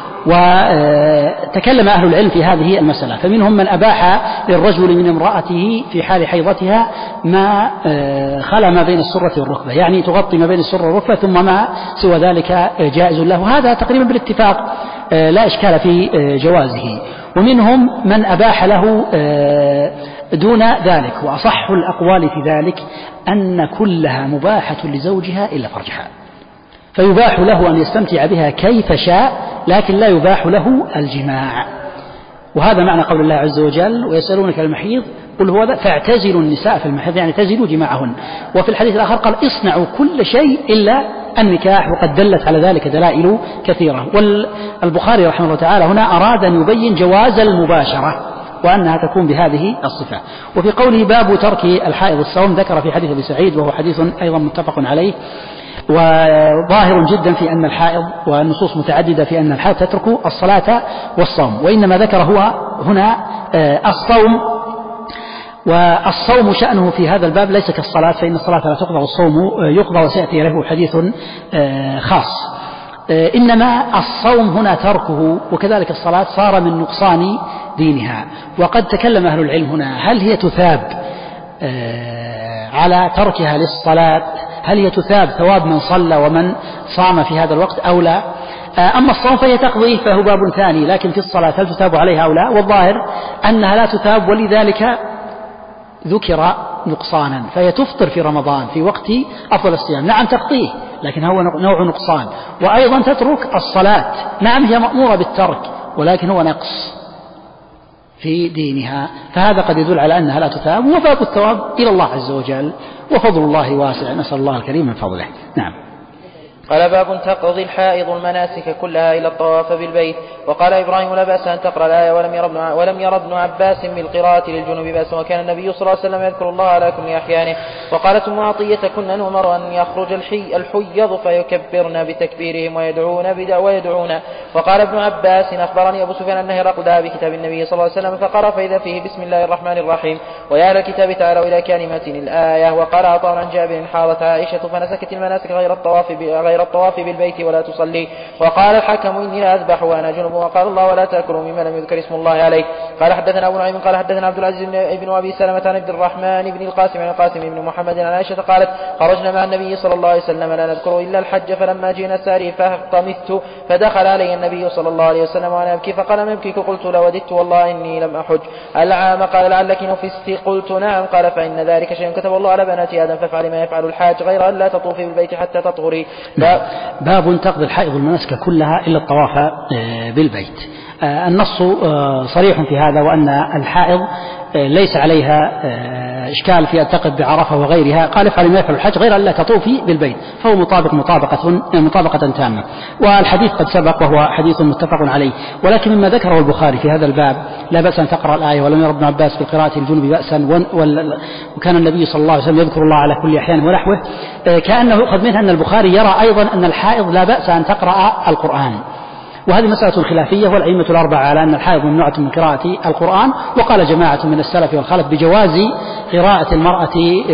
وتكلم أهل العلم في هذه المسألة، فمنهم من أباح للرجل من امرأته في حال حيضتها ما خلا ما بين السرة والركبة، يعني تغطي ما بين السرة والركبة ثم ما سوى ذلك جائز له. هذا تقريبا بالاتفاق لا إشكال في جوازه. ومنهم من أباح له دون ذلك، وأصح الأقوال في ذلك أن كلها مباحة لزوجها إلا فرجها، فيباح له أن يستمتع بها كيف شاء، لكن لا يباح له الجماع. وهذا معنى قول الله عز وجل ويسألونك المحيض قل هو ذا فاعتزلوا النساء في المحيض، يعني اعتزلوا جماعهن. وفي الحديث الآخر قال اصنعوا كل شيء إلا النكاح، وقد دلت على ذلك دلائل كثيرة. والبخاري رحمه الله تعالى هنا أراد أن يبين جواز المباشرة وأنها تكون بهذه الصفة. وفي قوله باب ترك الحائض الصوم ذكر في حديث أبي سعيد وهو حديث أيضا متفق عليه، وظاهر جدا في أن الحائض، والنصوص متعددة في أن الحائض تترك الصلاة والصوم، وإنما ذكر هو هنا الصوم. والصوم شأنه في هذا الباب ليس كالصلاة، فإن الصلاة لا تقضى والصوم يقضى، وسيأتي له حديث خاص. إنما الصوم هنا تركه وكذلك الصلاة صار من نقصان دينها. وقد تكلم أهل العلم هنا هل هي تثاب على تركها للصلاة، هل هي تثاب ثواب من صلى ومن صام في هذا الوقت أو لا؟ أما الصوم فهي تقضيه فهو باب ثاني، لكن في الصلاة هل تثاب عليها أو لا؟ والظاهر أنها لا تثاب، ولذلك ذكر نقصانا، فهي تفطر في رمضان في وقت أفضل الصيام، نعم تقضيه لكن هو نوع نقصان. وأيضا تترك الصلاة، نعم هي مأمورة بالترك ولكن هو نقص في دينها، فهذا قد يدل على أنها لا تثاب، وباب الثواب إلى الله عز وجل، وفضل الله واسع، نسأل الله الكريم من فضله. نعم. قال باب تقضي الحائض المناسك كلها إلى الطواف بالبيت. وقال إبراهيم لا بأس أن تقرأ الآية ولم ير ابن عباس بالقراءة للجنوب بأس، وكان النبي صلى الله عليه وسلم يذكر الله على كل أحيانه. وقالت أم عطية كنا نؤمر أن يخرج الحيض فيكبرن بتكبيرهم ويدعون. وقال ابن عباس أخبرني أبو سفيان أن هرقل دعا بكتاب النبي صلى الله عليه وسلم فقرأ فإذا فيه بسم الله الرحمن الرحيم ويا أهل الكتاب تعالوا إلى كلمة الآية. وقال عطاء عن جابر حاضت عائشة فنسكت المناسك غير الطواف بالبيت ولا تصلي. وقال الحكم إني لا أذبح وأنا جنب. وقال الله ولا تأكلوا مما لم يذكر اسم الله عليه. قال حدثنا أبو نعيم قال حدثنا عبد العزيز بن أبي سلمة عن عبد الرحمن بن القاسم عن القاسم بن محمد عن عائشة قالت خرجنا مع النبي صلى الله عليه وسلم لا نذكر إلا الحج فلما جئنا الساري فاحتمثت فدخل علي النبي صلى الله عليه وسلم وأنا أبكي فقال ما يبكيك؟ قلت لوددت والله إني لم أحج العام. قال لعلك نفست؟ قلت نعم. قال فإن ذلك شيء كتب الله على بنات آدم فافعل ما يفعل الحاج غير أن لا تطوفي بالبيت حتى تطهري. باب تقضي الحائض المناسك كلها إلا الطواف بالبيت. النص صريح في هذا، وأن الحائض ليس عليها إشكال في أن تقف بعرفة وغيرها. قال افعل ما يفعل الحج غير أن لا تطوفي بالبيت، فهو مطابقة تامة. والحديث قد سبق وهو حديث متفق عليه. ولكن مما ذكره البخاري في هذا الباب لا بأس أن تقرأ الآية ولم ير ابن عباس في قراءة الجنب بأسا وكان النبي صلى الله عليه وسلم يذكر الله على كل أحيان ونحوه، كأنه يؤخذ منها أن البخاري يرى أيضا أن الحائض لا بأس أن تقرأ القرآن. وهذه مسألة خلافية، والأئمة الأربعة على أن الحائض ممنوعة من قراءة القرآن. وقال جماعة من السلف والخلف بجواز قراءة المرأة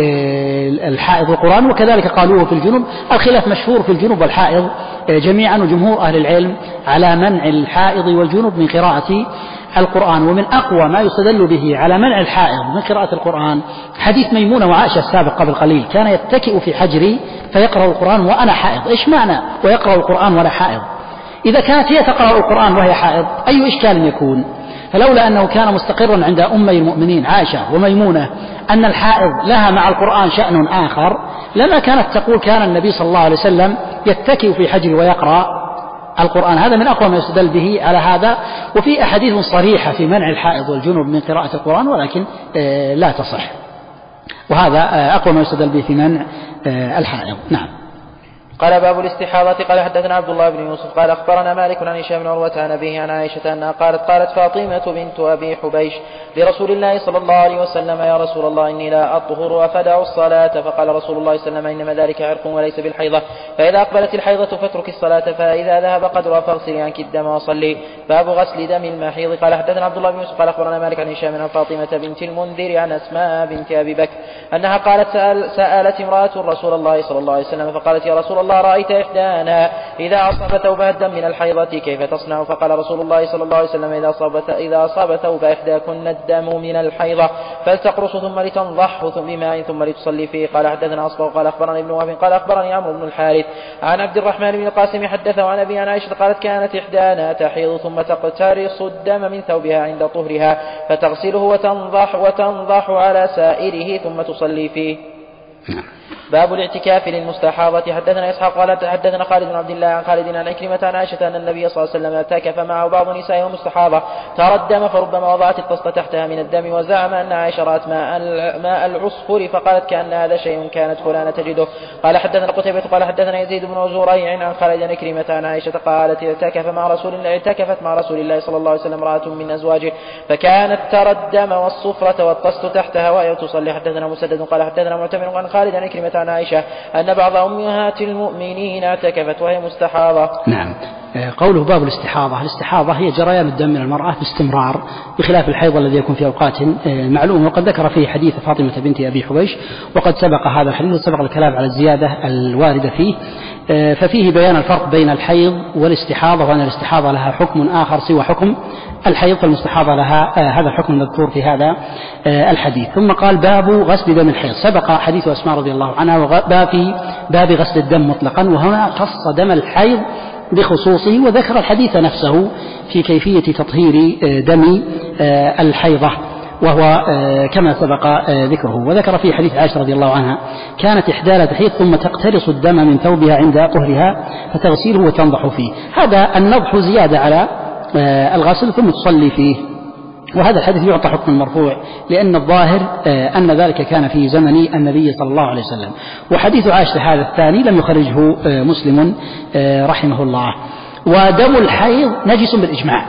الحائض القرآن، وكذلك قالوه في الجنوب. الخلاف مشهور في الجنوب والحائض جميعا، وجمهور أهل العلم على منع الحائض والجنوب من قراءة القرآن. ومن أقوى ما يستدل به على منع الحائض من قراءة القرآن حديث ميمونة وعائشة السابق قبل قليل، كان يتكئ في حجري فيقرأ القرآن وأنا حائض. إيش معنى ويقرأ القرآن وأنا حائض؟ إذا كانت هي تقرأ القرآن وهي حائض أي إشكال يكون؟ فلولا أنه كان مستقرا عند أمي المؤمنين عائشة وميمونة أن الحائض لها مع القرآن شأن آخر لما كانت تقول كان النبي صلى الله عليه وسلم يتكئ في حجره ويقرأ القرآن. هذا من أقوى ما يستدل به على هذا. وفي أحاديث صريحة في منع الحائض والجنوب من قراءة القرآن ولكن لا تصح، وهذا أقوى ما يستدل به في منع الحائض. نعم. قال باب الاستحاضة. قال حدثنا عبد الله بن يوسف قال أخبرنا مالك عن هشام بن عروة عن أبيه عن عائشة أنها قالت فاطمة بنت أبي حبيش لرسول الله صلى الله عليه وسلم يا رسول الله إني لا أطهر أفدع الصلاة. فقال رسول الله صلى الله عليه وسلم إنما ذلك عرق وليس بالحيضة، فإذا أقبلت الحيضة فاترك الصلاة، فإذا ذهب قدرها فاغسلي عنك الدم وصلي. باب غسل دم المحيض. قال حدثنا عبد الله بن يوسف قال أخبرنا مالك عن هشام عن فاطمة بنت المنذر عن أسماء بنت أبي بكر أنها قالت سألت امرأة رسول الله صلى الله عليه وسلم فقالت يا رسول الله رأيت إحدانا إذا أصاب ثوبها الدم من الحيضة كيف تصنع؟ فقال رسول الله صلى الله عليه وسلم إذا أصاب ثوب إحداكن الدم من الحيضة فلتقرص ثم لتنضح بماء ثم لتصلي فيه. قال حدثنا أصبغ قال أخبرني ابن وهب قال أخبرني عمرو بن الحارث عن عبد الرحمن بن القاسم حدثه عن أبي عن عائشة قالت كانت إحدانا تحيض ثم تقترص الدم من ثوبها عند طهرها فتغسله وتنضح على سائره ثم تصلي فيه. باب الاعتكاف للمستحاضة. حدثنا إسحاق قال حدثنا خالد بن عبد الله عن خالد عن عكرمة عن عائشة أن النبي صلى الله عليه وسلم اعتكف معه بعض نساء المستحاضة ترى الدم فربما وضعت الطست تحتها من الدم، وزعم أن عائشة رأت ماء العصفر فقالت كأن هذا شيء كانت فلانة تجده. قال حدثنا قتيبة قال حدثنا يزيد بن زريع عن خالد عن عكرمة عن عائشة قالت اعتكفت مع رسول الله صلى الله عليه وسلم امرأة من أزواجه فكانت ترى الدم والصفرة والطست تحتها وهي تصلي. حدثنا مسدد قال حدثنا معتمر عن خالد عن عكرمة عن عائشة أن بعض أمهات المؤمنين اعتكفت وهي مستحاضة. نعم. قوله باب الاستحاضة هي جريان الدم من المرأة باستمرار بخلاف الحيض الذي يكون في أوقات معلومة. وقد ذكر فيه حديث فاطمة بنت أبي حبيش وقد سبق هذا الحديث وسبق الكلام على الزيادة الواردة فيه. ففيه بيان الفرق بين الحيض والاستحاضة، وأن الاستحاضة لها حكم آخر سوى حكم الحيض، فالمستحاضة لها هذا الحكم المذكور في هذا الحديث. ثم قال باب غسل دم الحيض. سبق حديث أسماء رضي الله عنها في باب غسل الدم مطلقا، وهنا خص دم الحيض بخصوصه وذكر الحديث نفسه في كيفية تطهير دم الحيضة، وهو كما سبق ذكره. وذكر في حديث عائشة رضي الله عنها كانت إحدانا تحيض ثم تقترص الدم من ثوبها عند طهرها فتغسله وتنضح فيه. هذا النضح زيادة على الغسل ثم تصلي فيه. وهذا الحديث يعطى حكم المرفوع لأن الظاهر أن ذلك كان في زمن النبي صلى الله عليه وسلم. وحديث عائشة هذا الثاني لم يخرجه مسلم رحمه الله. ودم الحيض نجس بالإجماع،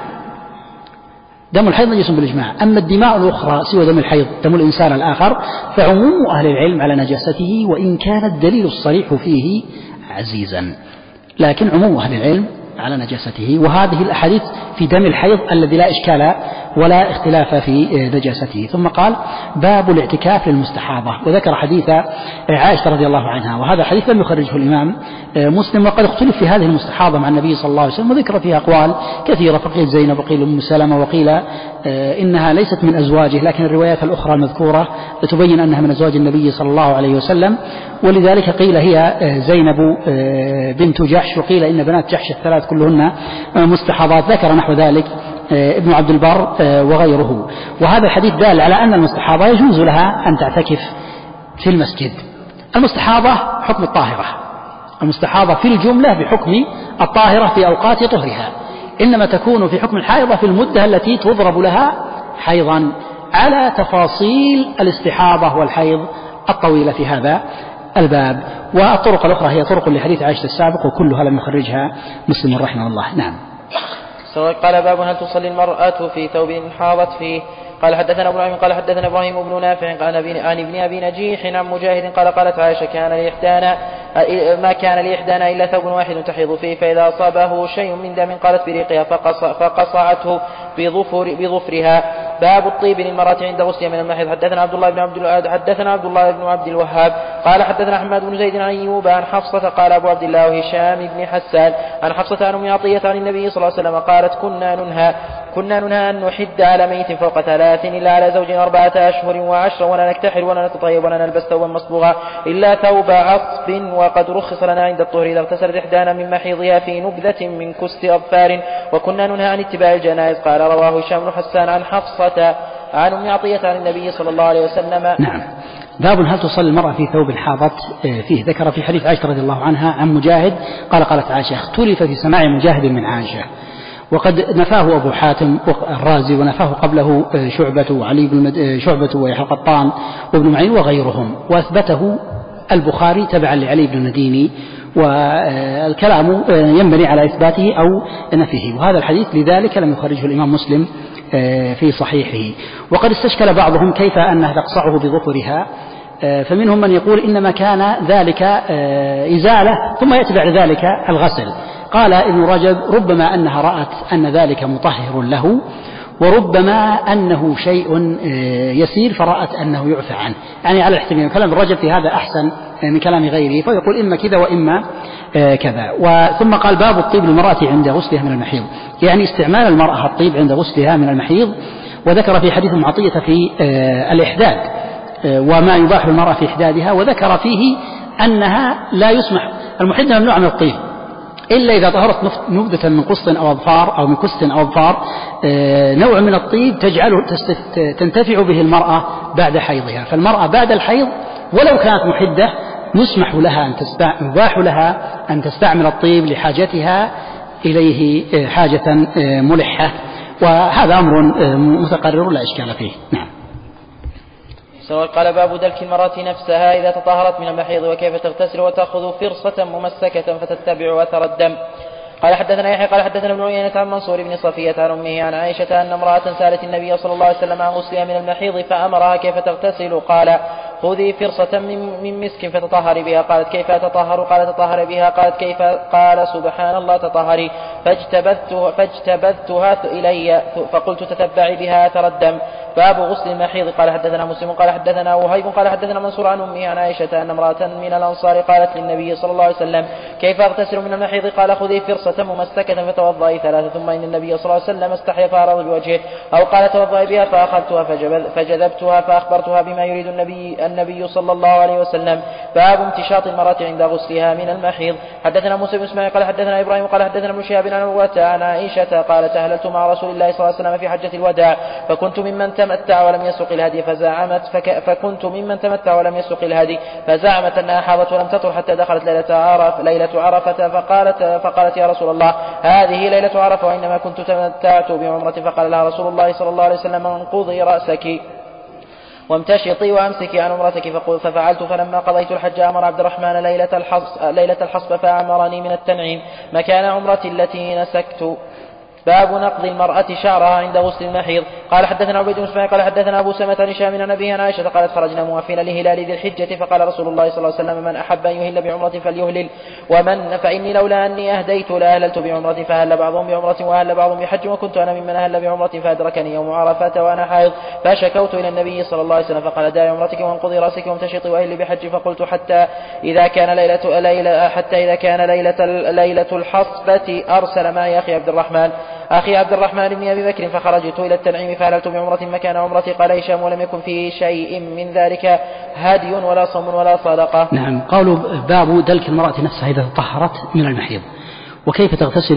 دم الحيض نجس بالإجماع. أما الدماء الأخرى سوى دم الحيض دم الإنسان الآخر فعموم أهل العلم على نجاسته، وإن كان الدليل الصريح فيه عزيزا، لكن عموم أهل العلم على نجاسته. وهذه الأحاديث في دم الحيض الذي لا إشكال ولا اختلاف في نجاسته. ثم قال باب الاعتكاف للمستحاضة، وذكر حديث عائشة رضي الله عنها، وهذا الحديث لم يخرجه الإمام مسلم، وقد اختلف في هذه المستحاضة مع النبي صلى الله عليه وسلم، وذكر فيها أقوال كثيرة، فقيل زينب وقيل أم سلمة وقيل إنها ليست من أزواجه، لكن الروايات الأخرى المذكورة تبين أنها من أزواج النبي صلى الله عليه وسلم، ولذلك قيل هي زينب بنت جحش، وقيل إن بنات جحش الثلاث كلهن مستحاضات. ذكر نحو ذلك ابن عبد البر وغيره. وهذا الحديث دال على أن المستحاضة يجوز لها أن تعتكف في المسجد. المستحاضة حكم الطاهرة، المستحاضة في الجملة بحكم الطاهرة في أوقات طهرها، إنما تكون في حكم الحائضة في المدة التي تضرب لها حيضا، على تفاصيل الاستحاضة والحيض الطويلة في هذا الباب. والطرق الأخرى هي طرق لحديث عائشة السابق، وكلها لم يخرجها مسلم رحمه الله. نعم. قال باب هل تصلي المرأة في ثوب حاضت فيه؟ قال حدثنا ابو نعيم قال حدثنا ابراهيم بن نافع عن ابن ابي نجيح عن مجاهد قال قالت عائشة ما كان لإحدانا إلا ثوب واحد تحيض فيه، فإذا أصابه شيء من دم قالت بريقها فقصعته بظفرها. باب الطيب للمرأة عند غسلها من المحيض. حدثنا عبد الله بن عبد الوهاب قال حدثنا حماد بن زيد عن أيوب عن حفصة قال أبو عبد الله هشام بن حسان عن حفصة عن أم عطية عن النبي صلى الله عليه وسلم قالت كنا ننهى أن نحد على ميت فوق 3 إلا على زوج 4 أشهر و10، ولا نكتحل ولا نتطيب ولا نلبس ثوبا مصبوغا إلا ثوب عصف، وقد رخص لنا عند الطهر إذا اغتسلت إحدانا من محيضها في نبذة من كست أظفار، وكنا ننهى عن اتباع الجنائز. قال رواه هشام بن حسان عن حفصة عن أم عطية عن النبي صلى الله عليه وسلم. نعم. باب هل تصلي المرأة في ثوب حاضت فيه. ذكر في حديث عائشة رضي الله عنها عن مجاهد قالت عائشة اختلف في سماع مجاهد من عائشة، وقد نفاه أبو حاتم الرازي، ونفاه قبله شعبة ويحيى القطان وابن معين وغيرهم، وأثبته البخاري تبعا لعلي بن المديني، والكلام ينبني على إثباته أو نفيه. وهذا الحديث لذلك لم يخرجه الإمام مسلم في صحيحه. وقد استشكل بعضهم كيف أنها تقصعه بظفرها، فمنهم من يقول إنما كان ذلك إزالة ثم يأتي بعد ذلك الغسل. قال ابن رجب ربما أنها رأت أن ذلك مطهر له، وربما أنه شيء يسير فرأت أنه يعفى عنه، يعني على الاحتمال. كلام الرجب في هذا أحسن من كلام غيره، فيقول إما كذا وإما كذا. ثم قال باب الطيب للمرأة عند غسلها من المحيض، يعني استعمال المرأة الطيب عند غسلها من المحيض. وذكر في حديث معطية في الإحداد وما يباح للمرأة في إحدادها، وذكر فيه أنها لا يسمح المحيض ممنوع من الطيب إلا إذا طهرت نبذة من قسط أو أظفار أو من كست أو أظفار، نوع من الطيب تجعله تنتفع به المرأة بعد حيضها. فالمرأة بعد الحيض ولو كانت محدة يباح لها أن تستعمل الطيب لحاجتها إليه حاجة ملحة، وهذا أمر متقرر لا إشكال فيه. نعم. قال باب دلك المرأة نفسها إذا تطهرت من المحيض وكيف تغتسل وتأخذ فرصة ممسكة فتتبع أثر الدم. قال حدثنا يحيى قال حدثنا ابن عيينة عن منصور بن صفية عن أمه عن عائشة أن امرأة سألت النبي صلى الله عليه وسلم عن غسلها من المحيض فأمرها كيف تغتسل، قال خذي فرصة من مسك فتطهري بها. قالت كيف أتطهر؟ قال تطهر بها. قالت كيف؟ قال سبحان الله تطهري. فاجتبذتها إلي فقلت تتبعي بها أثر الدم. باب غسل المحيض. قال حدثنا مسلم قال حدثنا وهيب قال حدثنا منصور عن أمه عن عائشة أن امرأة من الأنصار قالت للنبي صلى الله عليه وسلم كيف أغتسل من المحيض؟ قال خذي فرصة ممسكة فتوضئي 3 ثم إن النبي صلى الله عليه وسلم استحيا فأراد بوجهه، أو قال توضئي بها فأخذتها فجذبتها فأخبرتها بما يريد النبي صلى الله عليه وسلم. باب امتشاط المرأة عند غسلها من المحيض. حدثنا موسى بن اسماعيل قال حدثنا إبراهيم قال حدثنا ابن شهاب عن عروة عن عائشة قالت أهللت مع رسول الله صلى الله عليه وسلم في حجة الوداع فكنت ممن تمتع ولم يسق الهدي فزعمت أنها حاضت ولم تطهر حتى دخلت ليلة عرفة فقالت يا رسول الله هذه ليلة عرفة وإنما كنت تمتعت بعمرة. فقال لها رسول الله صلى الله عليه وسلم انقضي رأسك وامتشطي وامسكي عن عمرتك. ففعلت فلما قضيت الحج أمر عبد الرحمن ليلة الحصب فأمرني من التنعيم مكان عمرتي التي نسكت. باب نقض المرأة شعرها عند غسل المحيض. قال حدثنا عبيد بن اسماعيل قال حدثنا أبو سلمة عن هشام عن أبيه عن عائشة قالت خرجنا موافين لهلال ذي الحجة فقال رسول الله صلى الله عليه وسلم من أحب أن يهل بعمرة فليهلل فإني لولا أني أهديت لأهللت بعمرة فأهل بعضهم بعمرة وأهل بعضهم بحج وكنت أنا ممن أهل بعمرة فأدركني يوم عرفة وأنا حائض فشكوت إلى النبي صلى الله عليه وسلم فقال دعي عمرتك وانقضي رأسك وامتشطي وأهلي بحج فقلت حتى إذا كان ليلة الحصبة أرسل معي أخي عبد الرحمن بن أبي بكر فخرجت إلى التنعيم فأهللت بعمرة مكان عمرتي. قال هشام ولم يكن فيه شيء من ذلك هدي ولا صوم ولا صدقة. نعم. قالوا باب دلك المرأة نفسها إذا تطهرت من المحيض وكيف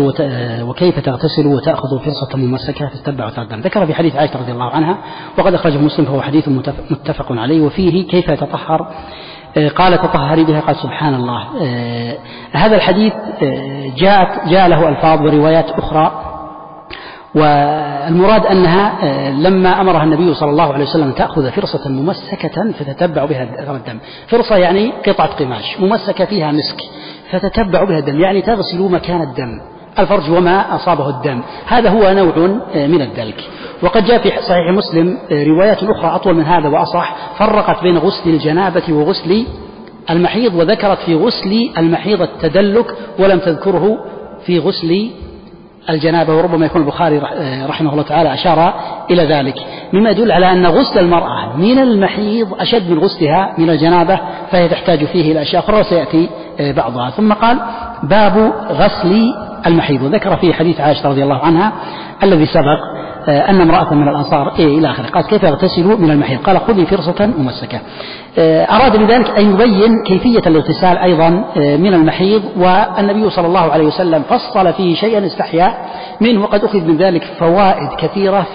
تغتسل وتأخذ فرصة ممسكة تتبع وتقدم. ذكر في حديث عائشة رضي الله عنها وقد أخرجه مسلم فهو حديث متفق عليه وفيه كيف يتطهر. قال تطهري بها قال سبحان الله. هذا الحديث جاء له ألفاظ وروايات أخرى والمراد أنها لما أمرها النبي صلى الله عليه وسلم تأخذ فرصة ممسكة فتتبع بها الدم. فرصة يعني قطعة قماش ممسكة فيها مسك فتتبع بها الدم يعني تغسل مكان الدم الفرج وما أصابه الدم. هذا هو نوع من الدلك. وقد جاء في صحيح مسلم روايات أخرى أطول من هذا وأصح فرقت بين غسل الجنابة وغسل المحيض وذكرت في غسل المحيض التدلك ولم تذكره في غسل الجنابة وربما يكون البخاري رحمه الله تعالى أشار إلى ذلك مما يدل على أن غسل المرأة من المحيض أشد من غسلها من الجنابة فهي تحتاج فيه إلى أشياء أخرى وسيأتي بعضها. ثم قال باب غسل المحيض وذكر فيه حديث عائشة رضي الله عنها الذي سبق أن امرأة من الأنصار إلى آخره قالت كيف يغتسل من المحيض قال خذي فرصة ممسكة. أراد بذلك أن يبين كيفية الاغتسال أيضا من المحيض والنبي صلى الله عليه وسلم فصل فيه شيئا استحيا منه وقد أخذ من ذلك فوائد كثيرة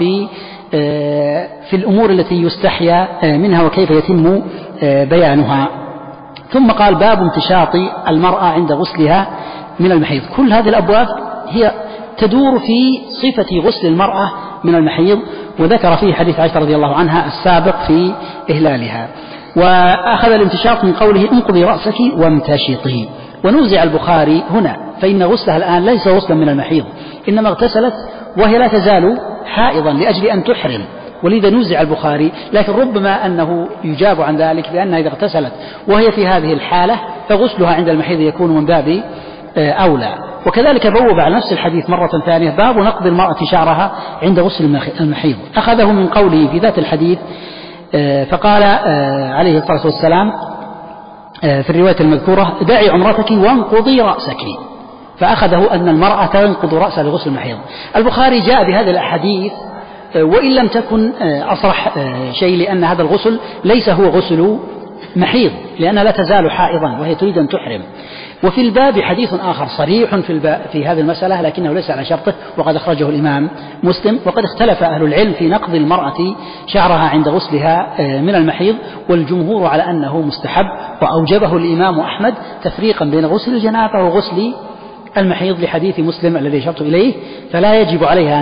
في الأمور التي يستحيا منها وكيف يتم بيانها. ثم قال باب امتشاط المرأة عند غسلها من المحيض. كل هذه الأبواب هي تدور في صفة غسل المرأة من المحيض وذكر فيه حديث عائشة رضي الله عنها السابق في إهلالها. وأخذ الامتشاط من قوله انقضي رأسك وامتشطي. ونوزع البخاري هنا فإن غسلها الآن ليس غسلا من المحيض إنما اغتسلت وهي لا تزال حائضا لأجل أن تحرم ولذا نوزع البخاري لكن ربما أنه يجاب عن ذلك بأنها إذا اغتسلت وهي في هذه الحالة فغسلها عند المحيض يكون من باب أولى. وكذلك بوب على نفس الحديث مرة ثانية باب نقض المرأة شعرها عند غسل المحيض. أخذه من قوله في ذات الحديث فقال عليه الصلاة والسلام في الرواية المذكورة دعي عمرتك وانقضي رأسك فأخذه أن المرأة تنقض رأسها لغسل المحيض. البخاري جاء بهذه الأحاديث وإن لم تكن أصرح شيء لأن هذا الغسل ليس هو غسل محيض لأنها لا تزال حائضا وهي تريد أن تحرم. وفي الباب حديث آخر صريح في هذه المسألة لكنه ليس على شرطه وقد أخرجه الإمام مسلم. وقد اختلف أهل العلم في نقض المرأة شعرها عند غسلها من المحيض والجمهور على أنه مستحب وأوجبه الإمام أحمد تفريقا بين غسل الجنابة وغسل المحيض لحديث مسلم الذي أشرت إليه فلا يجب عليها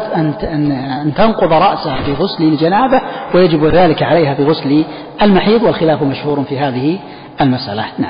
أن تنقض رأسها في غسل الجنابة ويجب ذلك عليها في غسل المحيض والخلاف مشهور في هذه المسألة. نعم.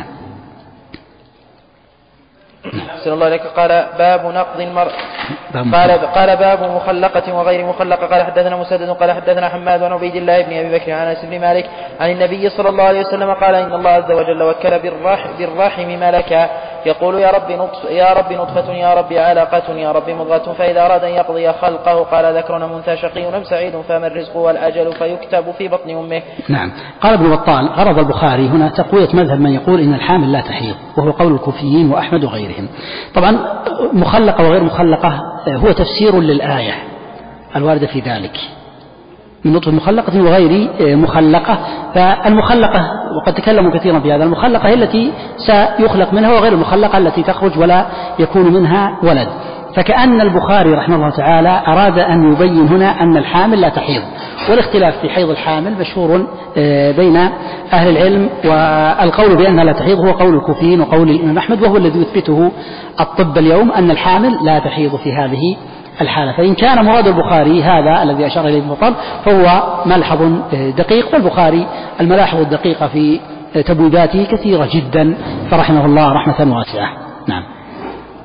أحسن الله عليك. قال باب نقض المرء قال باب مخلقة وغير مخلقة. قال حدثنا مسدد قال حدثنا حماد عن عبيد الله بن أبي بكر عن أنس بن مالك عن النبي صلى الله عليه وسلم قال إن الله عز وجل وكل بالرحم ملكا يقول يا رب نطفة يا رب علقة يا رب مضغة فإذا أراد أن يقضي خلقه قال ذكر منثى شقي أم سعيد فما الرزق والأجل فيكتب في بطن أمه. نعم. قال ابن بطال غرض البخاري هنا تقوية مذهب من يقول إن الحامل لا تحيض وهو قول الكوفيين وأحمد وغيرهم. طبعا مخلقة وغير مخلقة هو تفسير للآية الواردة في ذلك من نطفة مخلقة وغير مخلقة. فالمخلقة وقد تكلموا كثيرا في هذا المخلقة هي التي سيخلق منها وغير المخلقة التي تخرج ولا يكون منها ولد. فكأن البخاري رحمه الله تعالى أراد أن يبين هنا أن الحامل لا تحيض والاختلاف في حيض الحامل مشهور بين أهل العلم والقول بأنها لا تحيض هو قول الكوفيين وقول الإمام أحمد وهو الذي يثبته الطب اليوم أن الحامل لا تحيض في هذه الحالة. فإن كان مراد البخاري هذا الذي أشار إليه ابن بطال فهو ملحظ دقيق والبخاري الملاحظ الدقيقة في تبويباته كثيرة جدا فرحمه الله رحمة واسعة. نعم.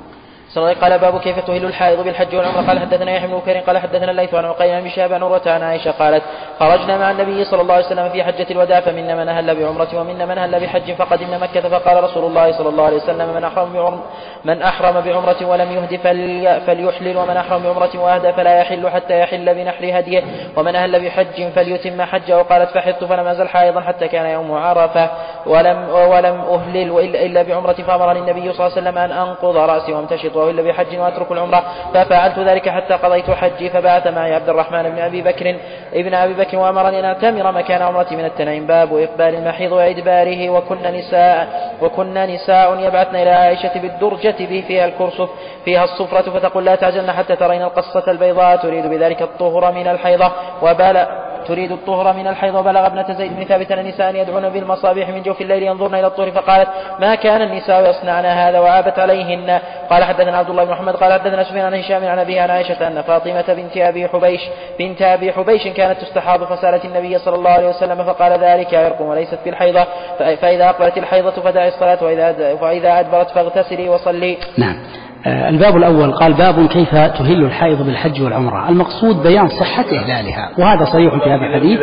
قال باب كيف تهل الحائض بالحج والعمرة. قال حدثنا يحيى بن بكير قال حدثنا الليث عن عقيل بن شهاب عن عروة عن عائشة قالت خرجنا مع النبي صلى الله عليه وسلم في حجة الوداع فمنا من أهل بعمرة ومنا من أهل بحج فقدمنا مكة فقال رسول الله صلى الله عليه وسلم من أحرم بعمرة ولم يهد فليحلل ومن أحرم بعمرة وأهدى فلا يحل حتى يحل بنحر هديه ومن أهل بحج فليتم حجه. وقالت فحضت فلم أزل حائضا حتى كان يوم عرفة ولم أهلل إلا بعمرة فأمرني النبي صلى الله عليه وسلم أن أنقض رأسي وامتشط وأهل بحج وأترك العمرة ففعلت ذلك حتى قضيت حجي. فبعث معي عبد الرحمن ابن أبي بكر وأمرني أن أعتمر مكان عمرتي من التنعيم. باب إقبال المحيض وإدباره. وكنا نساء يبعثن إلى عائشة بالدرجة فيها الكرسف فيها الصفرة فتقول لا تعجلن حتى ترين القصة البيضاء تريد بذلك الطهر من الحيضة وبلغ ابنة زيد بن ثابت أن النساء يدعون بالمصابيح من جوف الليل ينظرن إلى الطهر فقالت ما كان النساء يصنعن هذا وعابت عليهن. قال حدثنا عبد الله بن محمد قال حدثنا سفيان عن هشام عن أبيه عن عائشة أن فاطمة بنت أبي حبيش كانت تستحاض فسألت النبي صلى الله عليه وسلم فقال ذلك عرق وليست بالحيضة فإذا أقبلت الحيضة فدعي الصلاة وإذا أدبرت فاغتسلي وصلي. نعم. الباب الأول قال باب كيف تهل الحائض بالحج والعمرة. المقصود بيان صحة إهلالها وهذا صريح في هذا الحديث.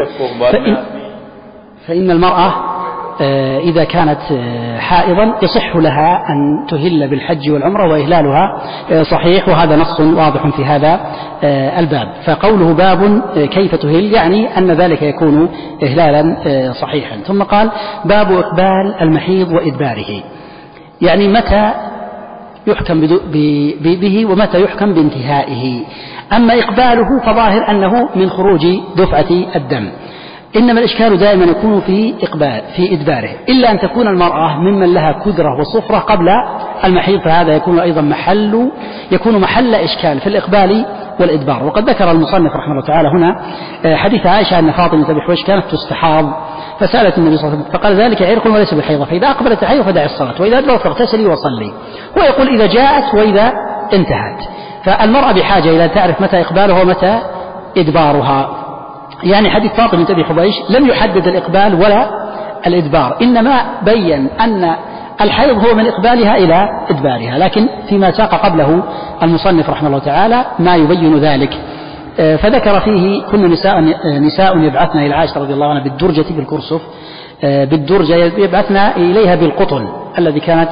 فإن المرأة إذا كانت حائضا يصح لها أن تهل بالحج والعمرة وإهلالها صحيح وهذا نص واضح في هذا الباب. فقوله باب كيف تهل يعني أن ذلك يكون إهلالا صحيحا. ثم قال باب إقبال المحيض وإدباره يعني متى يحكم به ومتى يحكم بانتهائه. أما إقباله فظاهر أنه من خروج دفعة الدم إنما الإشكال دائما يكون في إدباره إلا أن تكون المرأة ممن لها كدرة وصفرة قبل المحيض فهذا يكون أيضا محل إشكال في الإقبال والإدبار. وقد ذكر المصنف رحمه الله تعالى هنا حديث عائشة أن فاطمة بنت حبيش كانت تستحاض فسألت النبي صلى الله عليه وسلم فقال ذلك عرق وليس بالحيضة فإذا أقبلت الحيض فدعي الصلاة وإذا أدبرت فاغتسلي وصلي. ويقول إذا جاءت وإذا انتهت. فالمرأة بحاجة إلى تعرف متى إقبالها ومتى إدبارها. يعني حديث فاطمة بنت حبيش لم يحدد الإقبال ولا الإدبار إنما بين أن الحيض هو من إقبالها إلى إدبارها لكن فيما ساق قبله المصنف رحمه الله تعالى ما يبين ذلك. فذكر فيه كن نساء يبعثن إلى عائشة رضي الله عنها بالدرجة بالكرسف بالدرجة يبعثن إليها بالقطن الذي كانت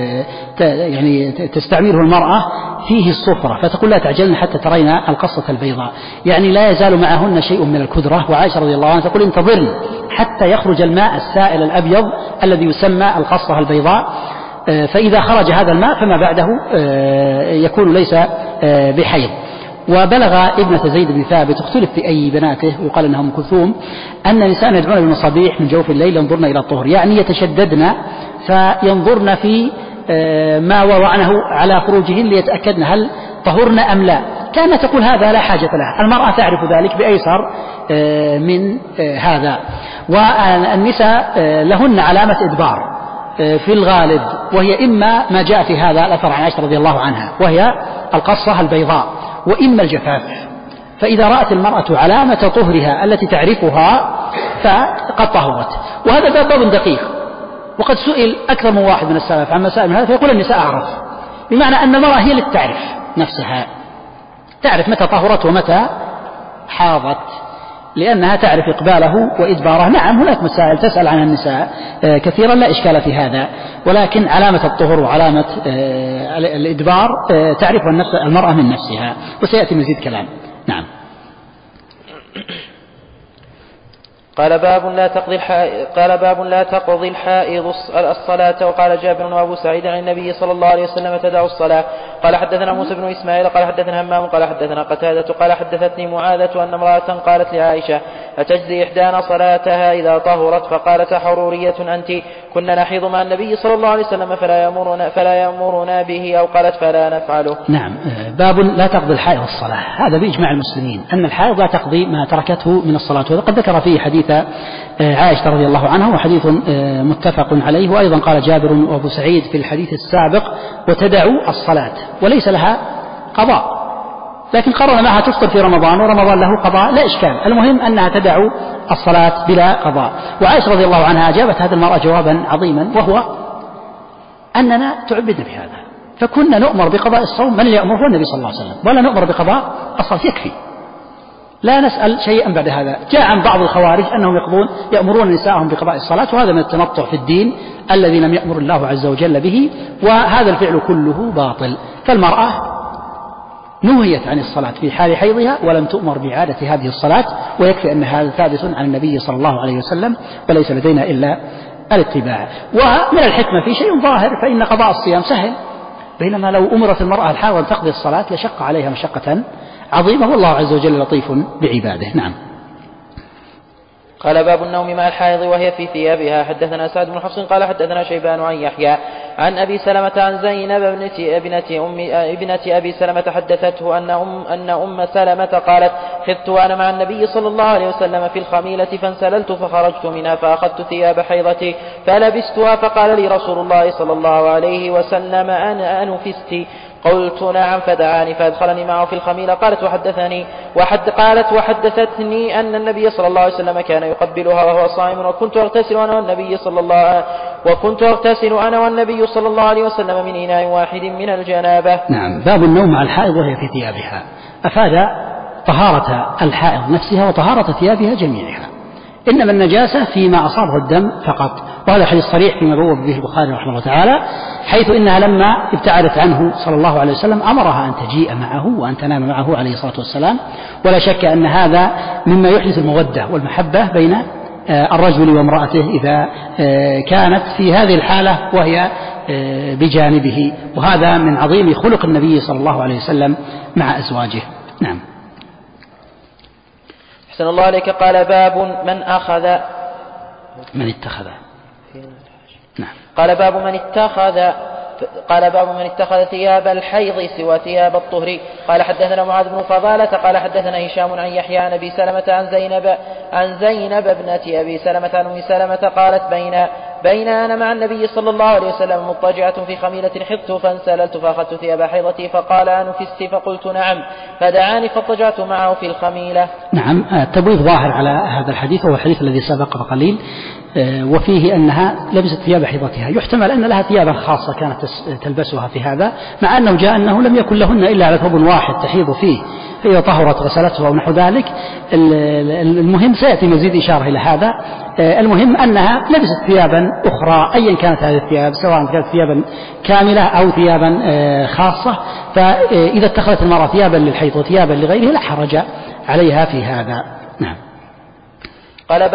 يعني تستعمله المرأة فيه الصفرة فتقول لا تعجلن حتى ترين القصة البيضاء يعني لا يزال معهن شيء من الكدرة. وعائشة رضي الله عنها تقول انتظرن حتى يخرج الماء السائل الأبيض الذي يسمى القصة البيضاء فإذا خرج هذا الماء فما بعده يكون ليس بحيض. وبلغ ابنة زيد بن ثابت اختلف في أي بناته ويقال أنها أم كلثوم أن نساء يدعون بالمصابيح من جوف الليل ينظرن إلى الطهر يعني يتشددن فينظرن في ما وضعنه على خروجهن ليتأكدن هل طهرن أم لا. كانت تقول هذا لا حاجة لها المرأة تعرف ذلك بأيسر من هذا. والنساء لهن علامة إدبار في الغالب وهي إما ما جاء في هذا الأثر عن عائشة رضي الله عنها وهي القصة البيضاء وإما الجفاف. فإذا رأت المرأة علامة طهرها التي تعرفها فقد طهرت. وهذا باب دقيق وقد سئل أكثر من واحد من السلف عن مسائل من هذا فيقول النساء أعرف بمعنى أن المرأة هي التي تعرف نفسها تعرف متى طهرت ومتى حاضت لأنها تعرف إقباله وإدباره. نعم هناك مسائل تسأل عنها النساء كثيرا لا إشكال في هذا ولكن علامة الطهر وعلامة الإدبار تعرفها المرأة من نفسها وسيأتي مزيد كلام. نعم. قال باب لا تقضي الحائض الصلاة. وقال جابر وأبو سعيد عن النبي صلى الله عليه وسلم تدع الصلاة. قال حدثنا موسى بن إسماعيل قال حدثنا همام قال حدثنا قتادة قال حدثتني معاذة أن امرأة قالت لعائشة أتجزي إحدانا صلاتها إذا طهرت فقالت حرورية أنت كنا نحيض مع النبي صلى الله عليه وسلم فلا يأمرنا به أو قالت فلا نفعله. نعم. باب لا تقضي الحائض الصلاة. هذا بإجماع المسلمين أن الحائض لا تقضي ما تركته من الصلاة وقد ذكر فيه حديث عائشة رضي الله عنها وحديث متفق عليه. وأيضا قال جابر وأبو سعيد في الحديث السابق وتدع الصلاة وليس لها قضاء لكن قرر معها تفطر في رمضان ورمضان له قضاء لا إشكال المهم أنها تدع الصلاة بلا قضاء. وعائشة رضي الله عنها أجابت هذه المرأة جوابا عظيما وهو أننا تعبدنا بهذا فكنا نؤمر بقضاء الصوم، من اللي يأمر؟ هو النبي صلى الله عليه وسلم، ولا نؤمر بقضاء الصلاة، يكفي، لا نسأل شيئا بعد هذا. جاء عن بعض الخوارج أنهم يأمرون نساءهم بقضاء الصلاة، وهذا من التنطع في الدين الذي لم يأمر الله عز وجل به، وهذا الفعل كله باطل. فالمرأة نهيت عن الصلاة في حال حيضها ولم تؤمر بإعادة هذه الصلاة، ويكفي أن هذا ثابت عن النبي صلى الله عليه وسلم، وليس لدينا إلا الاتباع. ومن الحكمة في شيء ظاهر، فإن قضاء الصيام سهل، بينما لو أمرت المرأة الحائض أن تقضي الصلاة لشق عليها مشقة عظيمة، والله عز وجل لطيف بعباده. نعم. قال باب النوم مع الحائض وهي في ثيابها. حدثنا سعد بن حفص قال حدثنا شيبان عن يحيى عن أبي سلمة عن زينب ابنة أبي سلمة حدثته أن أم سلمة قالت: خذت وأنا مع النبي صلى الله عليه وسلم في الخميلة فانسللت فخرجت منها فأخذت ثياب حيضتي فلبستها، فقال لي رسول الله صلى الله عليه وسلم: أنا أنفست؟ قلت: نعم. فدعاني فأدخلني معه في الخميلة. قالت وحدثتني أن النبي صلى الله عليه وسلم كان يقبلها وهو صائم، وكنت أغتسل أنا والنبي صلى الله عليه وسلم من إناء واحد من الجنابة. نعم. باب النوم مع الحائض وهي في ثيابها، أفاد طهارة الحائض نفسها وطهارة ثيابها جميعها، إنما النجاسة فيما أصابه الدم فقط، وهذا حديث صريح فيما بوب به البخاري رحمه الله تعالى، حيث إنها لما ابتعدت عنه صلى الله عليه وسلم أمرها أن تجيء معه وأن تنام معه عليه الصلاة والسلام. ولا شك أن هذا مما يحدث المودة والمحبة بين الرجل وامرأته إذا كانت في هذه الحالة وهي بجانبه، وهذا من عظيم خلق النبي صلى الله عليه وسلم مع أزواجه. نعم. أحسن الله عليك. قال باب من اتخذ. نعم. قال باب من اتخذ ثياب الحيض سوى ثياب الطهر. قال حدثنا معاذ بن فضالة قال حدثنا هشام عن يحيى عن أبي سلمة عن زينب ابنة أبي سلمة عن أم سلمة قالت: بين أنا مع النبي صلى الله عليه وسلم مضطجعة في خميلة حفت فانسللت فأخذت ثياب حيضتي فقال: أنفست؟ فقلت: نعم. فدعاني فاضطجعت معه في الخميلة. نعم. التبويب ظاهر على هذا الحديث، وهو الحديث الذي سبق بقليل، وفيه أنها لبست ثياب حيضتها. يحتمل أن لها ثيابا خاصة كانت تلبسها في هذا، مع أنه جاء أنه لم يكن لهن إلا على ثوب واحد تحيض فيه، فإذا طهرت غسلته أو نحو ذلك. المهم سيأتي مزيد إشارة إلى هذا. المهم أنها لبست ثيابا أخرى أيا كانت هذه الثياب، سواء كانت ثيابا كاملة أو ثيابا خاصة، فإذا اتخذت المرأة ثيابا للحيض وثيابا لغيره لا حرج عليها في هذا. نعم. قال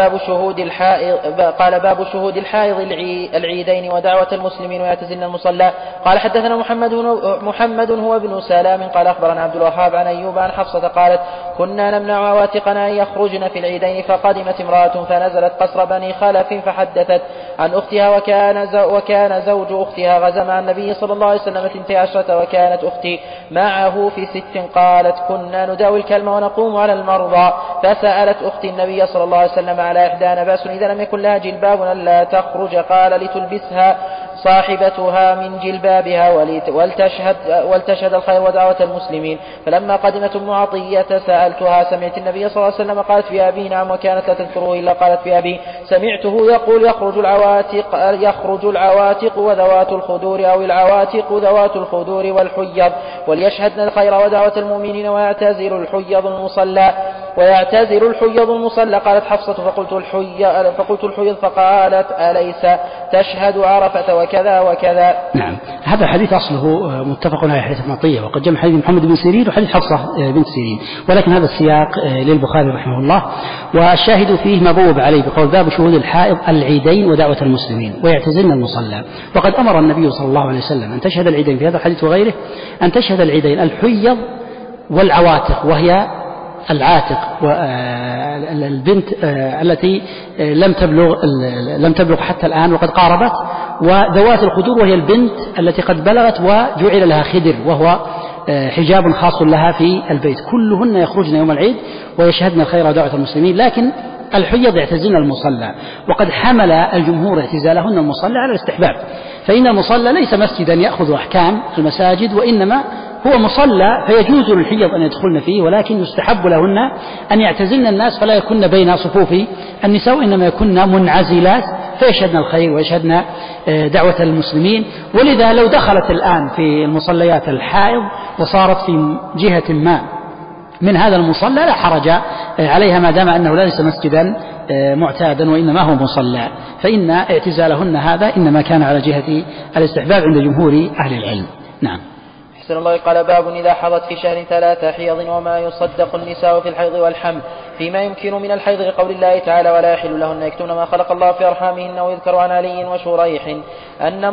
باب شهود الحائض العيدين ودعوة المسلمين ويعتزلن المصلى. قال حدثنا محمد هو ابن سلام قال أخبرنا عبد الوهاب عن أيوب عن حفصة قالت: كنا نمنع عواتقنا أن يخرجن في العيدين، فقدمت امرأة فنزلت قصر بني خلف فحدثت عن أختها، وكان زوج أختها غزا مع النبي صلى الله عليه وسلم 12، وكانت أختي معه في 6. قالت: كنا نداوي الكلم ونقوم على المرضى، فسألت أختي النبي صلى الله عليه وسلم على إحدانا بأس إذا لم يكن لها جلباب ألا تخرج؟ قال: لتلبسها صاحبتها من جلبابها ولتشهد الخير ودعوة المسلمين. فلما قدمت أم عطية سألتها: سمعت النبي صلى الله عليه وسلم؟ قالت: في أبي. نعم. وكانت لا تذكره إلا قالت: في أبي. سمعته يقول: يخرج العواتق وذوات الخدور، أو العواتق ذوات الخدور والحيض، وليشهدن الخير ودعوة المؤمنين، ويعتزل الحيض المصلى. قالت حفصة: فقلت الحيض، فقالت: أليس تشهد عرفة وكذا وكذا؟ نعم. هذا الحديث أصله متفق على حديث ابن عطية، وقد جمع حديث محمد بن سيرين وحديث حفصة بنت سيرين، ولكن هذا السياق للبخاري رحمه الله. والشاهد فيه ما بوب عليه بقول: باب شهود الحائض العيدين ودعوة المسلمين ويعتزلن المصلى. وقد أمر النبي صلى الله عليه وسلم أن تشهد العيدين في هذا الحديث وغيره، أن تشهد العيدين الحيض والعواتق، وهي العاتق والبنت التي لم تبلغ حتى الآن وقد قاربت، وذوات الخدور وهي البنت التي قد بلغت وجعل لها خدر وهو حجاب خاص لها في البيت. كلهن يخرجن يوم العيد ويشهدن الخير ودعوة المسلمين، لكن الحيض يعتزلن المصلى، وقد حمل الجمهور اعتزالهن المصلى على الاستحباب، فإن المصلى ليس مسجدا يأخذ أحكام المساجد، وإنما هو مصلى فيجوز للحيض أن يدخلن فيه، ولكن يستحب لهن أن يعتزلن الناس فلا يكن بين صفوف النساء، وإنما يكن منعزلات فيشهدن الخير ويشهدن دعوة المسلمين. ولذا لو دخلت الآن في المصليات الحائض وصارت في جهة ما من هذا المصلى لا حرج عليها ما دام أنه ليس مسجدا معتادا وإنما هو مصلى، فإن اعتزالهن هذا إنما كان على جهة الاستحباب عند جمهور أهل العلم. نعم. أحسن الله. قال باب إذا حضت في شهر 3 حيض وما يصدق النساء في الحيض والحمل فيما يمكن من الحيض لقول الله تعالى ولا يحل لهن يكتمن ما خلق الله في أرحامهن. ويذكر عن علي وشريح أن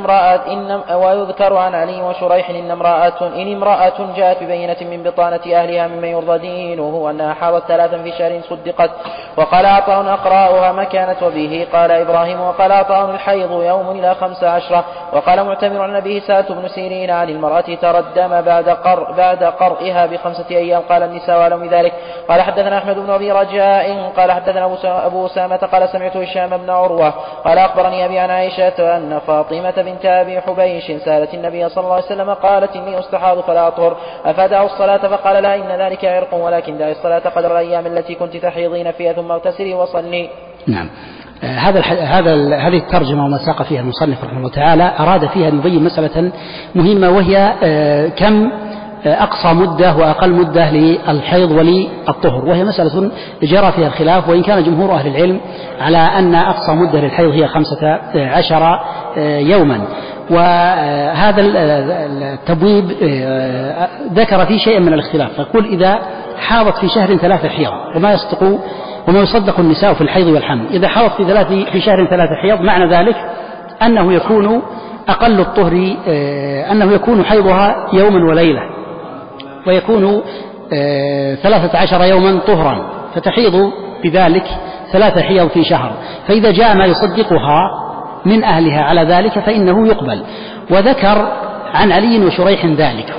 امرأة جاءت ببينة من بطانة أهلها ممن يرضى دينه أنها حاضت 3 في شهر صدقت. وقال عطاء أقرأها ما كانت وبه قال إبراهيم. وقال عطاء الحيض يوم إلى 15. وقال معتمر عن أبيه سألت بن سيرين عن المرأة تردم بعد قرئها ب5 أيام قال النساء أعلم بذلك. قال حدثنا أحمد بن أبي رجاء قال حدثنا أبو أسامة قال سمعت هشام بن عروة قال أخبرني أبي عن عائشة أن فاطمة بنت أبي حبيش سألت النبي صلى الله عليه وسلم قالت إني أستحاض فلا أطهر أفدع الصلاة فقال لا إن ذلك عرق ولكن دع الصلاة قدر الأيام التي كنت تحيضين فيها ثم اغتسلي وصلي. نعم. هذه الترجمة وما ساق فيها المصنف رحمه الله تعالى أراد فيها أن يبين مسألة مهمة، وهي كم أقصى مدة وأقل مدة للحيض وللطهر، وهي مسألة جرى فيها الخلاف، وإن كان جمهور أهل العلم على أن أقصى مدة للحيض هي 15 يوما. وهذا التبويب ذكر فيه شيئا من الاختلاف، فقل إذا حاضت في شهر 3 حيض وما يصدق النساء في الحيض والحمل، إذا حاضت في شهر 3 حيض معنى ذلك أنه يكون أقل الطهر أنه يكون حيضها يوما وليلة، ويكون 13 يوما طهرا، فتحيض بذلك 3 حيض في شهر. فإذا جاء ما يصدقها من أهلها على ذلك فإنه يقبل. وذكر عن علي وشريح ذلك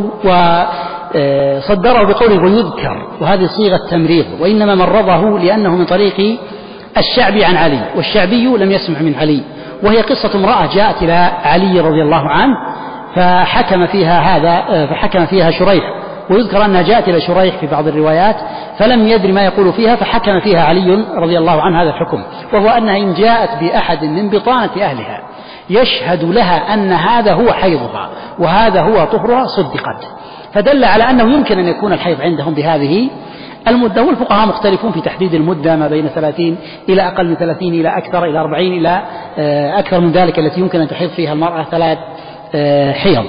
وصدره بقوله ويذكر، وهذه صيغة تمريض، وإنما مرضه لأنه من طريق الشعبي عن علي، والشعبي لم يسمع من علي، وهي قصة امرأة جاءت إلى علي رضي الله عنه فحكم فيها شريح، ويذكر أنها جاءت إلى شريح في بعض الروايات فلم يدري ما يقول فيها فحكم فيها علي رضي الله عنه هذا الحكم، وهو أنها إن جاءت بأحد من بطانة أهلها يشهد لها أن هذا هو حيضها وهذا هو طهرها صدقت، فدل على أنه يمكن أن يكون الحيض عندهم بهذه المدة. والفقهاء مختلفون في تحديد المدة ما بين 30 إلى أقل من 30 إلى أكثر إلى 40 إلى أكثر من ذلك التي يمكن أن تحيض فيها المرأة 3 حيض.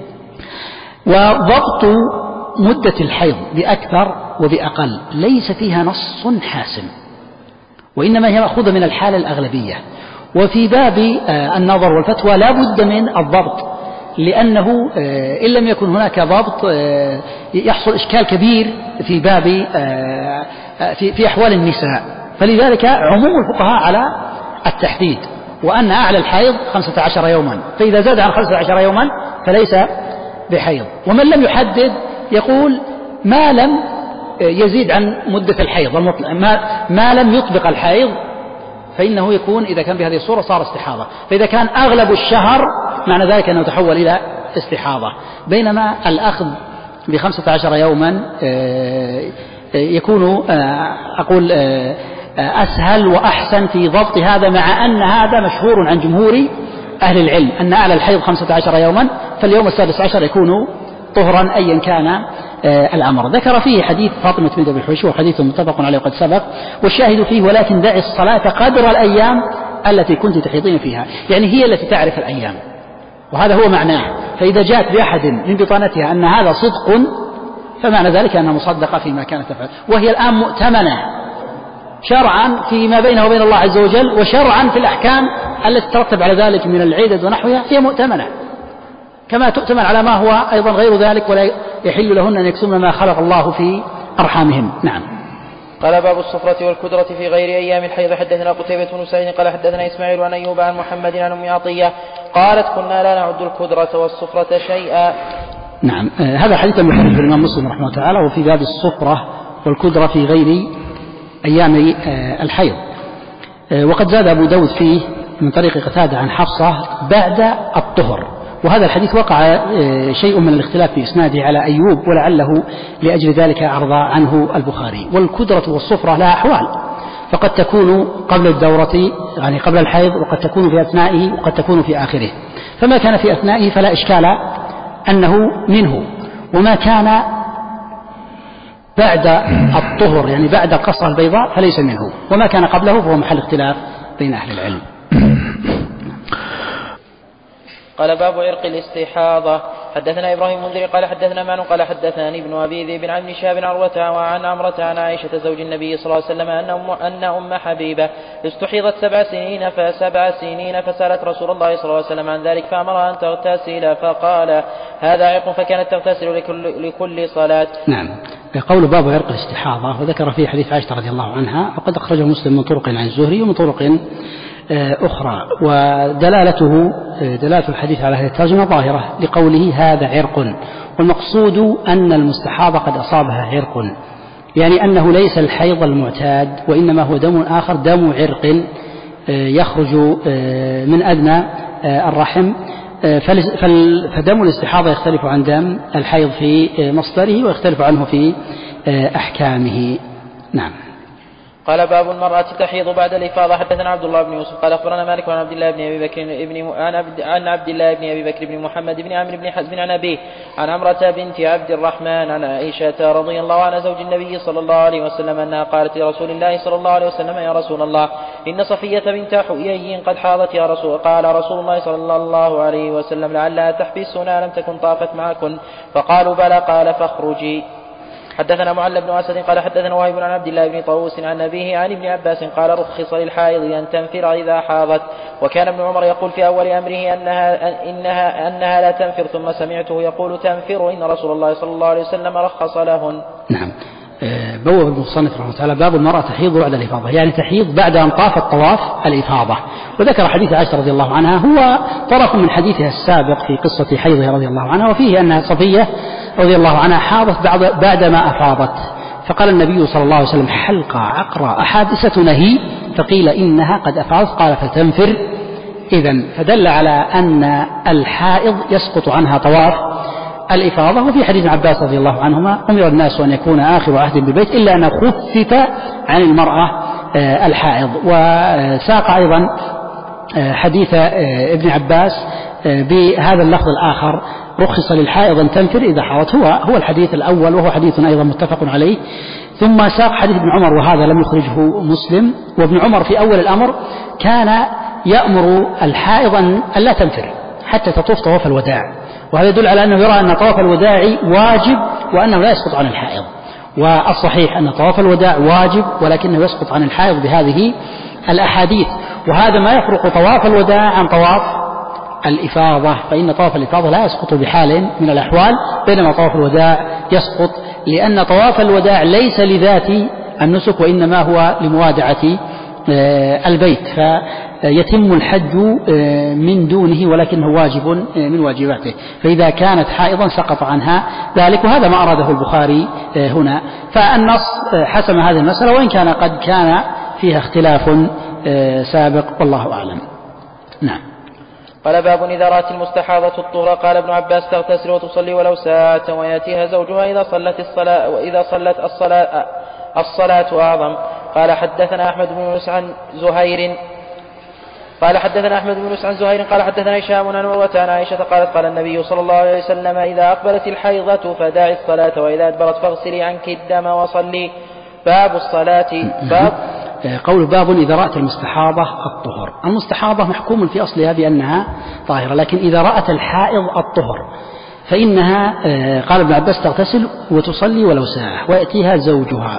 وضبط مدة الحيض بأكثر وبأقل ليس فيها نص حاسم، وإنما هي مأخوذة من الحالة الأغلبية. وفي باب النظر والفتوى لا بد من الضبط، لأنه إن لم يكن هناك ضبط يحصل إشكال كبير في باب في أحوال النساء. فلذلك عموم الفقهاء على التحديد، وأن أعلى الحيض 15 يوما، فإذا زاد عن 15 يوما فليس بحيض. ومن لم يحدد يقول ما لم يزيد عن مدة الحيض المطلق، ما لم يطبق الحيض فإنه يكون إذا كان بهذه الصورة صار استحاضة، فإذا كان أغلب الشهر معنى ذلك أنه تحول إلى استحاضة. بينما الأخذ ب15 يوما يكون أقول أسهل وأحسن في ضبط هذا، مع أن هذا مشهور عن جمهور أهل العلم أن أعلى الحيض 15 يوما، فاليوم 16 يكون طهرا أيا كان الأمر. ذكر فيه حديث فاطمة بنت أبي حبيش وحديث متفق عليه وقد سبق، والشاهد فيه ولكن دعي الصلاة قدر الأيام التي كنت تحيضين فيها، يعني هي التي تعرف الأيام، وهذا هو معناه. فإذا جاءت بأحد من بطانتها أن هذا صدق فمعنى ذلك أنها مصدقة فيما كانت تفعل، وهي الآن مؤتمنة شرعا فيما بينه وبين الله عز وجل، وشرعا في الأحكام التي ترتب على ذلك من العدد ونحوها هي مؤتمنة، كما تؤتمن على ما هو أيضا غير ذلك، ولا يحل لهن أن يكتمن ما خلق الله في أرحامهن. نعم. قال باب الصفرة والكدرة في غير أيام الحيض. حدثنا قتيبة بن سعيد قال حدثنا إسماعيل عن أيوب عن محمد عن أم عطية قالت كنا لا نعد الكدرة والصفرة شيئا. نعم. هذا حديث مخرج الإمام مسلم رحمه الله تعالى، وفي باب الصفرة والكدرة في غير أيام الحيض. وقد زاد أبو داود فيه من طريق قتادة عن حفصة بعد الطهر، وهذا الحديث وقع شيء من الاختلاف في إسناده على أيوب، ولعله لأجل ذلك أعرض عنه البخاري. والكدرة والصفرة لها أحوال، فقد تكون قبل الدورة يعني قبل الحيض، وقد تكون في أثنائه، وقد تكون في آخره. فما كان في أثنائه فلا إشكال أنه منه، وما كان بعد الطهر يعني بعد قصر البيضاء فليس منه، وما كان قبله فهو محل اختلاف بين أهل العلم. قال باب عرق الاستحاضة. حدثنا إبراهيم المنذري قال حدثنا معن قال حدثني ابن أبي ذئب عن ابن شهاب عروة وعن عمرة عن عائشة زوج النبي صلى الله عليه وسلم أن أم حبيبة استحيضت 7 سنين فسألت رسول الله صلى الله عليه وسلم عن ذلك فأمرها أن تغتسل فقال هذا عرق، فكانت تغتسل لكل صلاة. نعم. قول باب عرق الاستحاضة وذكر فيه حديث عائشة رضي الله عنها، وقد أخرجه مسلم من طرق عن الزهري ومن طرق أخرى، ودلالته دلالة الحديث على هذه الترجمة ظاهرة لقوله هذا عرق، والمقصود أن المستحاضة قد أصابها عرق، يعني أنه ليس الحيض المعتاد، وإنما هو دم آخر، دم عرق يخرج من أدنى الرحم. فدم الاستحاضة يختلف عن دم الحيض في مصدره، ويختلف عنه في أحكامه. نعم. قال باب المرأة تحيض بعد الإفاضة. حدثنا عبد الله بن يوسف قال أخبرنا مالك عن عبد الله بن أبي بكر بن محمد بن عمرو بن حزم عن أبيه عن عمرة بنت عبد الرحمن عن عائشة رضي الله عنها زوج النبي صلى الله عليه وسلم أنها قالت لرسول الله صلى الله عليه وسلم يا رسول الله إن صفية بنت حيي قد حاضت يا رسول. قال رسول الله صلى الله عليه وسلم لعلها تحبسنا لم تكن طافت معكن، فقالوا بلى، قال فاخرجي. حدثنا معل بن أسد قال حدثنا وهيب عن عبد الله بن طاووس عن أبيه عن ابن عباس قال رخص للحائض أن تنفر إذا حاضت، وكان ابن عمر يقول في أول أمره أنها لا تنفر، ثم سمعته يقول تنفر إن رسول الله صلى الله عليه وسلم رخص لهن. نعم. بوب المصنف رحمه الله باب المرأة تحيض بعد الإفاضة، يعني تحيض بعد أن طافت طواف الإفاضة. وذكر حديث عائشة رضي الله عنها هو طرف من حديثها السابق في قصة حيضها رضي الله عنها، وفيه أنها صفية رضي الله عنها حاضت بعدما أفاضت، فقال النبي صلى الله عليه وسلم حلقة عقرة أحادثتنا هي؟ فقيل إنها قد أفاضت، قال فتنفر إذن، فدل على أن الحائض يسقط عنها طواف الإفاضة. وفي حديث عباس رضي الله عنهما أمر الناس أن يكون آخر عهد بالبيت إلا أن خفف عن المرأة الحائض. وساق أيضا حديث ابن عباس بهذا اللفظ الآخر رخص للحائض أن تنفر إذا حاضت، هو الحديث الأول، وهو حديث أيضا متفق عليه. ثم ساق حديث ابن عمر وهذا لم يخرجه مسلم، وابن عمر في أول الأمر كان يأمر الحائض أن لا تنفر حتى تطوف طواف الوداع، وهذا يدل على أنه يرى أن طواف الوداع واجب وأنه لا يسقط عن الحائض. والصحيح أن طواف الوداع واجب ولكنه يسقط عن الحائض بهذه الأحاديث. وهذا ما يفرق طواف الوداع عن طواف الإفاضة، فإن طواف الإفاضة لا يسقط بحال من الأحوال، بينما طواف الوداع يسقط، لأن طواف الوداع ليس لذات النسك وإنما هو لموادعة البيت، فيتم الحج من دونه ولكنه واجب من واجباته، فإذا كانت حائضا سقط عنها ذلك، وهذا ما أراده البخاري هنا. فالنص حسم هذه المسألة، وإن كان قد كان فيها اختلاف سابق، والله أعلم. نعم. قال باب إذا رأت المستحاضة الطهر. قال ابن عباس تغتسل وتصلي ولو ساعة ويأتيها زوجها إذا صلت الصلاة، وإذا صلت الصلاة أعظم. قال حدثنا أحمد بن يونس عن زهير قال حدثنا هشام عن عروة عن عائشة قالت قال النبي صلى الله عليه وسلم إذا أقبلت الحيضة فدعي الصلاة، وإذا أدبرت فاغسلي عنك الدم وصلي. باب الصلاة. قول باب إذا رأت المستحاضة الطهر. المستحاضة محكوم في أصلها بأنها طاهرة، لكن إذا رأت الحائض الطهر فإنها قال ابن عباس تغتسل وتصلي ولو ساعة ويأتيها زوجها.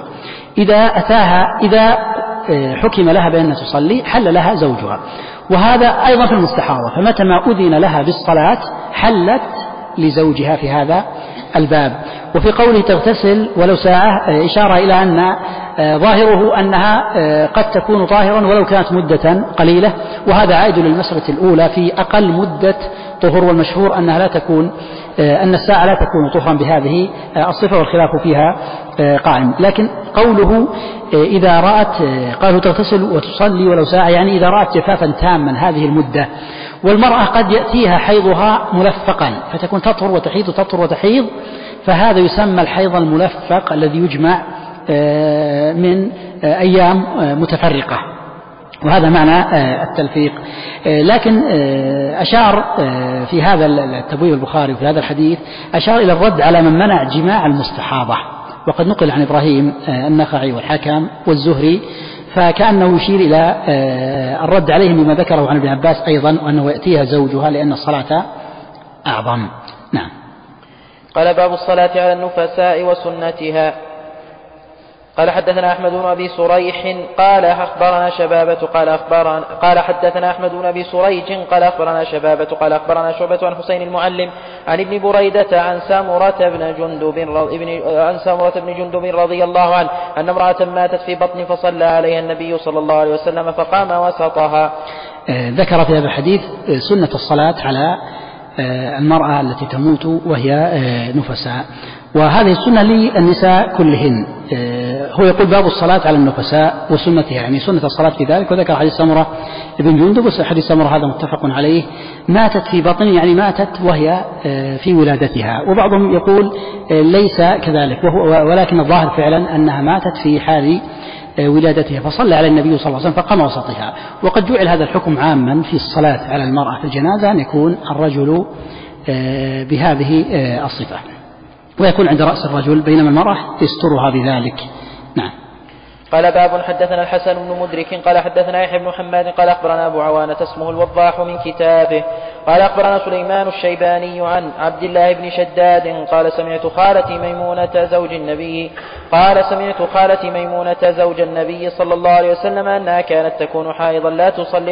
إذا حكم لها بأن تصلي حل لها زوجها، وهذا أيضا في المستحاضة، فمتى ما أذن لها بالصلاة حلت لزوجها في هذا الباب. وفي قوله تغتسل ولو ساعة إشارة إلى أن ظاهره أنها قد تكون طاهرا ولو كانت مدة قليلة، وهذا عائد للمسألة الأولى في أقل مدة طهر، والمشهور أنها لا تكون أن الساعة لا تكون طهرا بهذه الصفة، والخلاف فيها قائم. لكن قوله إذا رأت قالوا تغتسل وتصلي ولو ساعة، يعني إذا رأت جفافا تاما هذه المدة. والمرأة قد يأتيها حيضها ملفقا فتكون تطهر وتحيض وتطهر وتحيض، فهذا يسمى الحيض الملفق الذي يجمع من أيام متفرقة، وهذا معنى التلفيق. لكن أشار في هذا التبويب البخاري وفي هذا الحديث أشار إلى الرد على من منع جماع المستحاضة، وقد نقل عن إبراهيم النخعي والحكم والزهري، فكأنه يشير إلى الرد عليهم بما ذكره عن ابن عباس أيضا، وأنه يأتيها زوجها لأن الصلاة أعظم. نعم. قال باب الصلاة على النفساء وسنتها. قال حدثنا أحمد بن أبي صريح قال أخبرنا شبابة قال حدثنا أحمد بن أبي صريح قال أخبرنا شبابة قال أخبرنا شعبة عن حسين المعلم عن ابن بريدة عن سامرة بن جندب رضي الله عنه أن امرأة ماتت في بطن فصلى عليها النبي صلى الله عليه وسلم فقام وسطها. ذكر في هذا الحديث سنة الصلاة على المرأة التي تموت وهي نفساء، وهذه السنة للنساء كلهن. هو يقول باب الصلاة على النفساء وسنتها، يعني سنة الصلاة في ذلك. وذكر حديث سمرة بن جندب، حديث سمرة هذا متفق عليه، ماتت في بطن يعني ماتت وهي في ولادتها، وبعضهم يقول ليس كذلك، ولكن الظاهر فعلا أنها ماتت في حال ولادتها، فصلى على النبي صلى الله عليه وسلم فقام وسطها. وقد جعل هذا الحكم عاما في الصلاة على المرأة في الجنازة، أن يكون الرجل بهذه الصفة ويكون عند رأس الرجل، بينما المرأة يسترها بذلك. نعم. قال باب حدثنا الحسن بن مدرك قال حدثنا يحيى بن حماد قال أخبرنا أبو عوانة اسمه الوضاح من كتابه قال أخبرنا سليمان الشيباني عن عبد الله بن شداد قال سمعت خالتي ميمونة زوج النبي صلى الله عليه وسلم أنها كانت تكون حائضا لا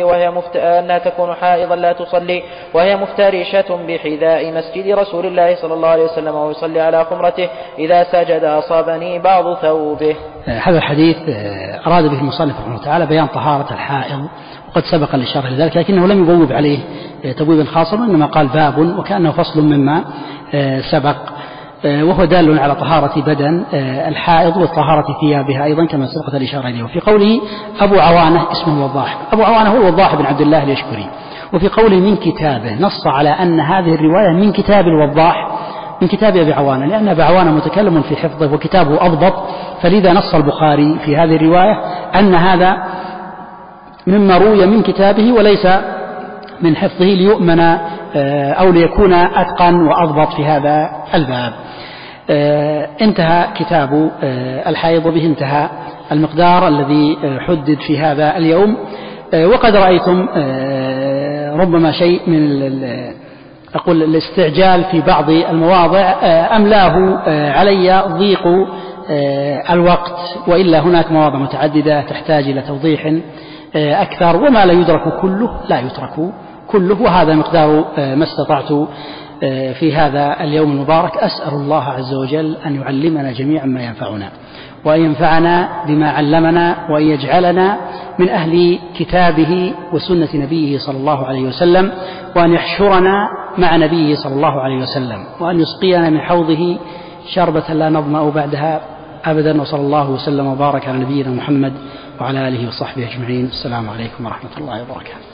تصلي وهي مفترشة بحذاء مسجد رسول الله صلى الله عليه وسلم ويصلي على خمرته إذا سجد أصابني بعض ثوبه. هذا الحديث أراد به المصنف رحمه الله تعالى بيان طهارة الحائض، وقد سبق الإشارة لذلك، لكنه لم يبوب عليه تبويبا خاصا، إنما قال باب وكأنه فصل مما سبق، وهو دال على طهارة بدن الحائض وطهارة ثيابها أيضا كما سبقت الإشارة إليه. وفي قوله أبو عوانة اسمه الوضاح، أبو عوانة هو الوضاح بن عبد الله اليشكري. وفي قوله من كتابه نص على أن هذه الرواية من كتاب الوضاح، من كتاب أبي عوانة، لأن أبي عوانة متكلم في حفظه وكتابه أضبط، فلذا نص البخاري في هذه الرواية أن هذا مما روي من كتابه وليس من حفظه، ليؤمن أو ليكون أتقن وأضبط في هذا الباب. انتهى كتاب الحائض، وبه انتهى المقدار الذي حدد في هذا اليوم. وقد رأيتم ربما شيء من أقول الاستعجال في بعض المواضع أملاه علي ضيق الوقت، وإلا هناك مواضع متعددة تحتاج إلى توضيح أكثر، وما لا يدرك كله لا يترك كله، وهذا مقدار ما استطعت في هذا اليوم المبارك. أسأل الله عز وجل أن يعلمنا جميعا ما ينفعنا، وأن ينفعنا بما علمنا، وأن يجعلنا من أهل كتابه وسنة نبيه صلى الله عليه وسلم، وأن يحشرنا مع نبيه صلى الله عليه وسلم، وأن يسقينا من حوضه شربة لا نظمأ بعدها أبدا. وصلى الله وسلم وبارك على نبينا محمد وعلى آله وصحبه أجمعين. السلام عليكم ورحمة الله وبركاته.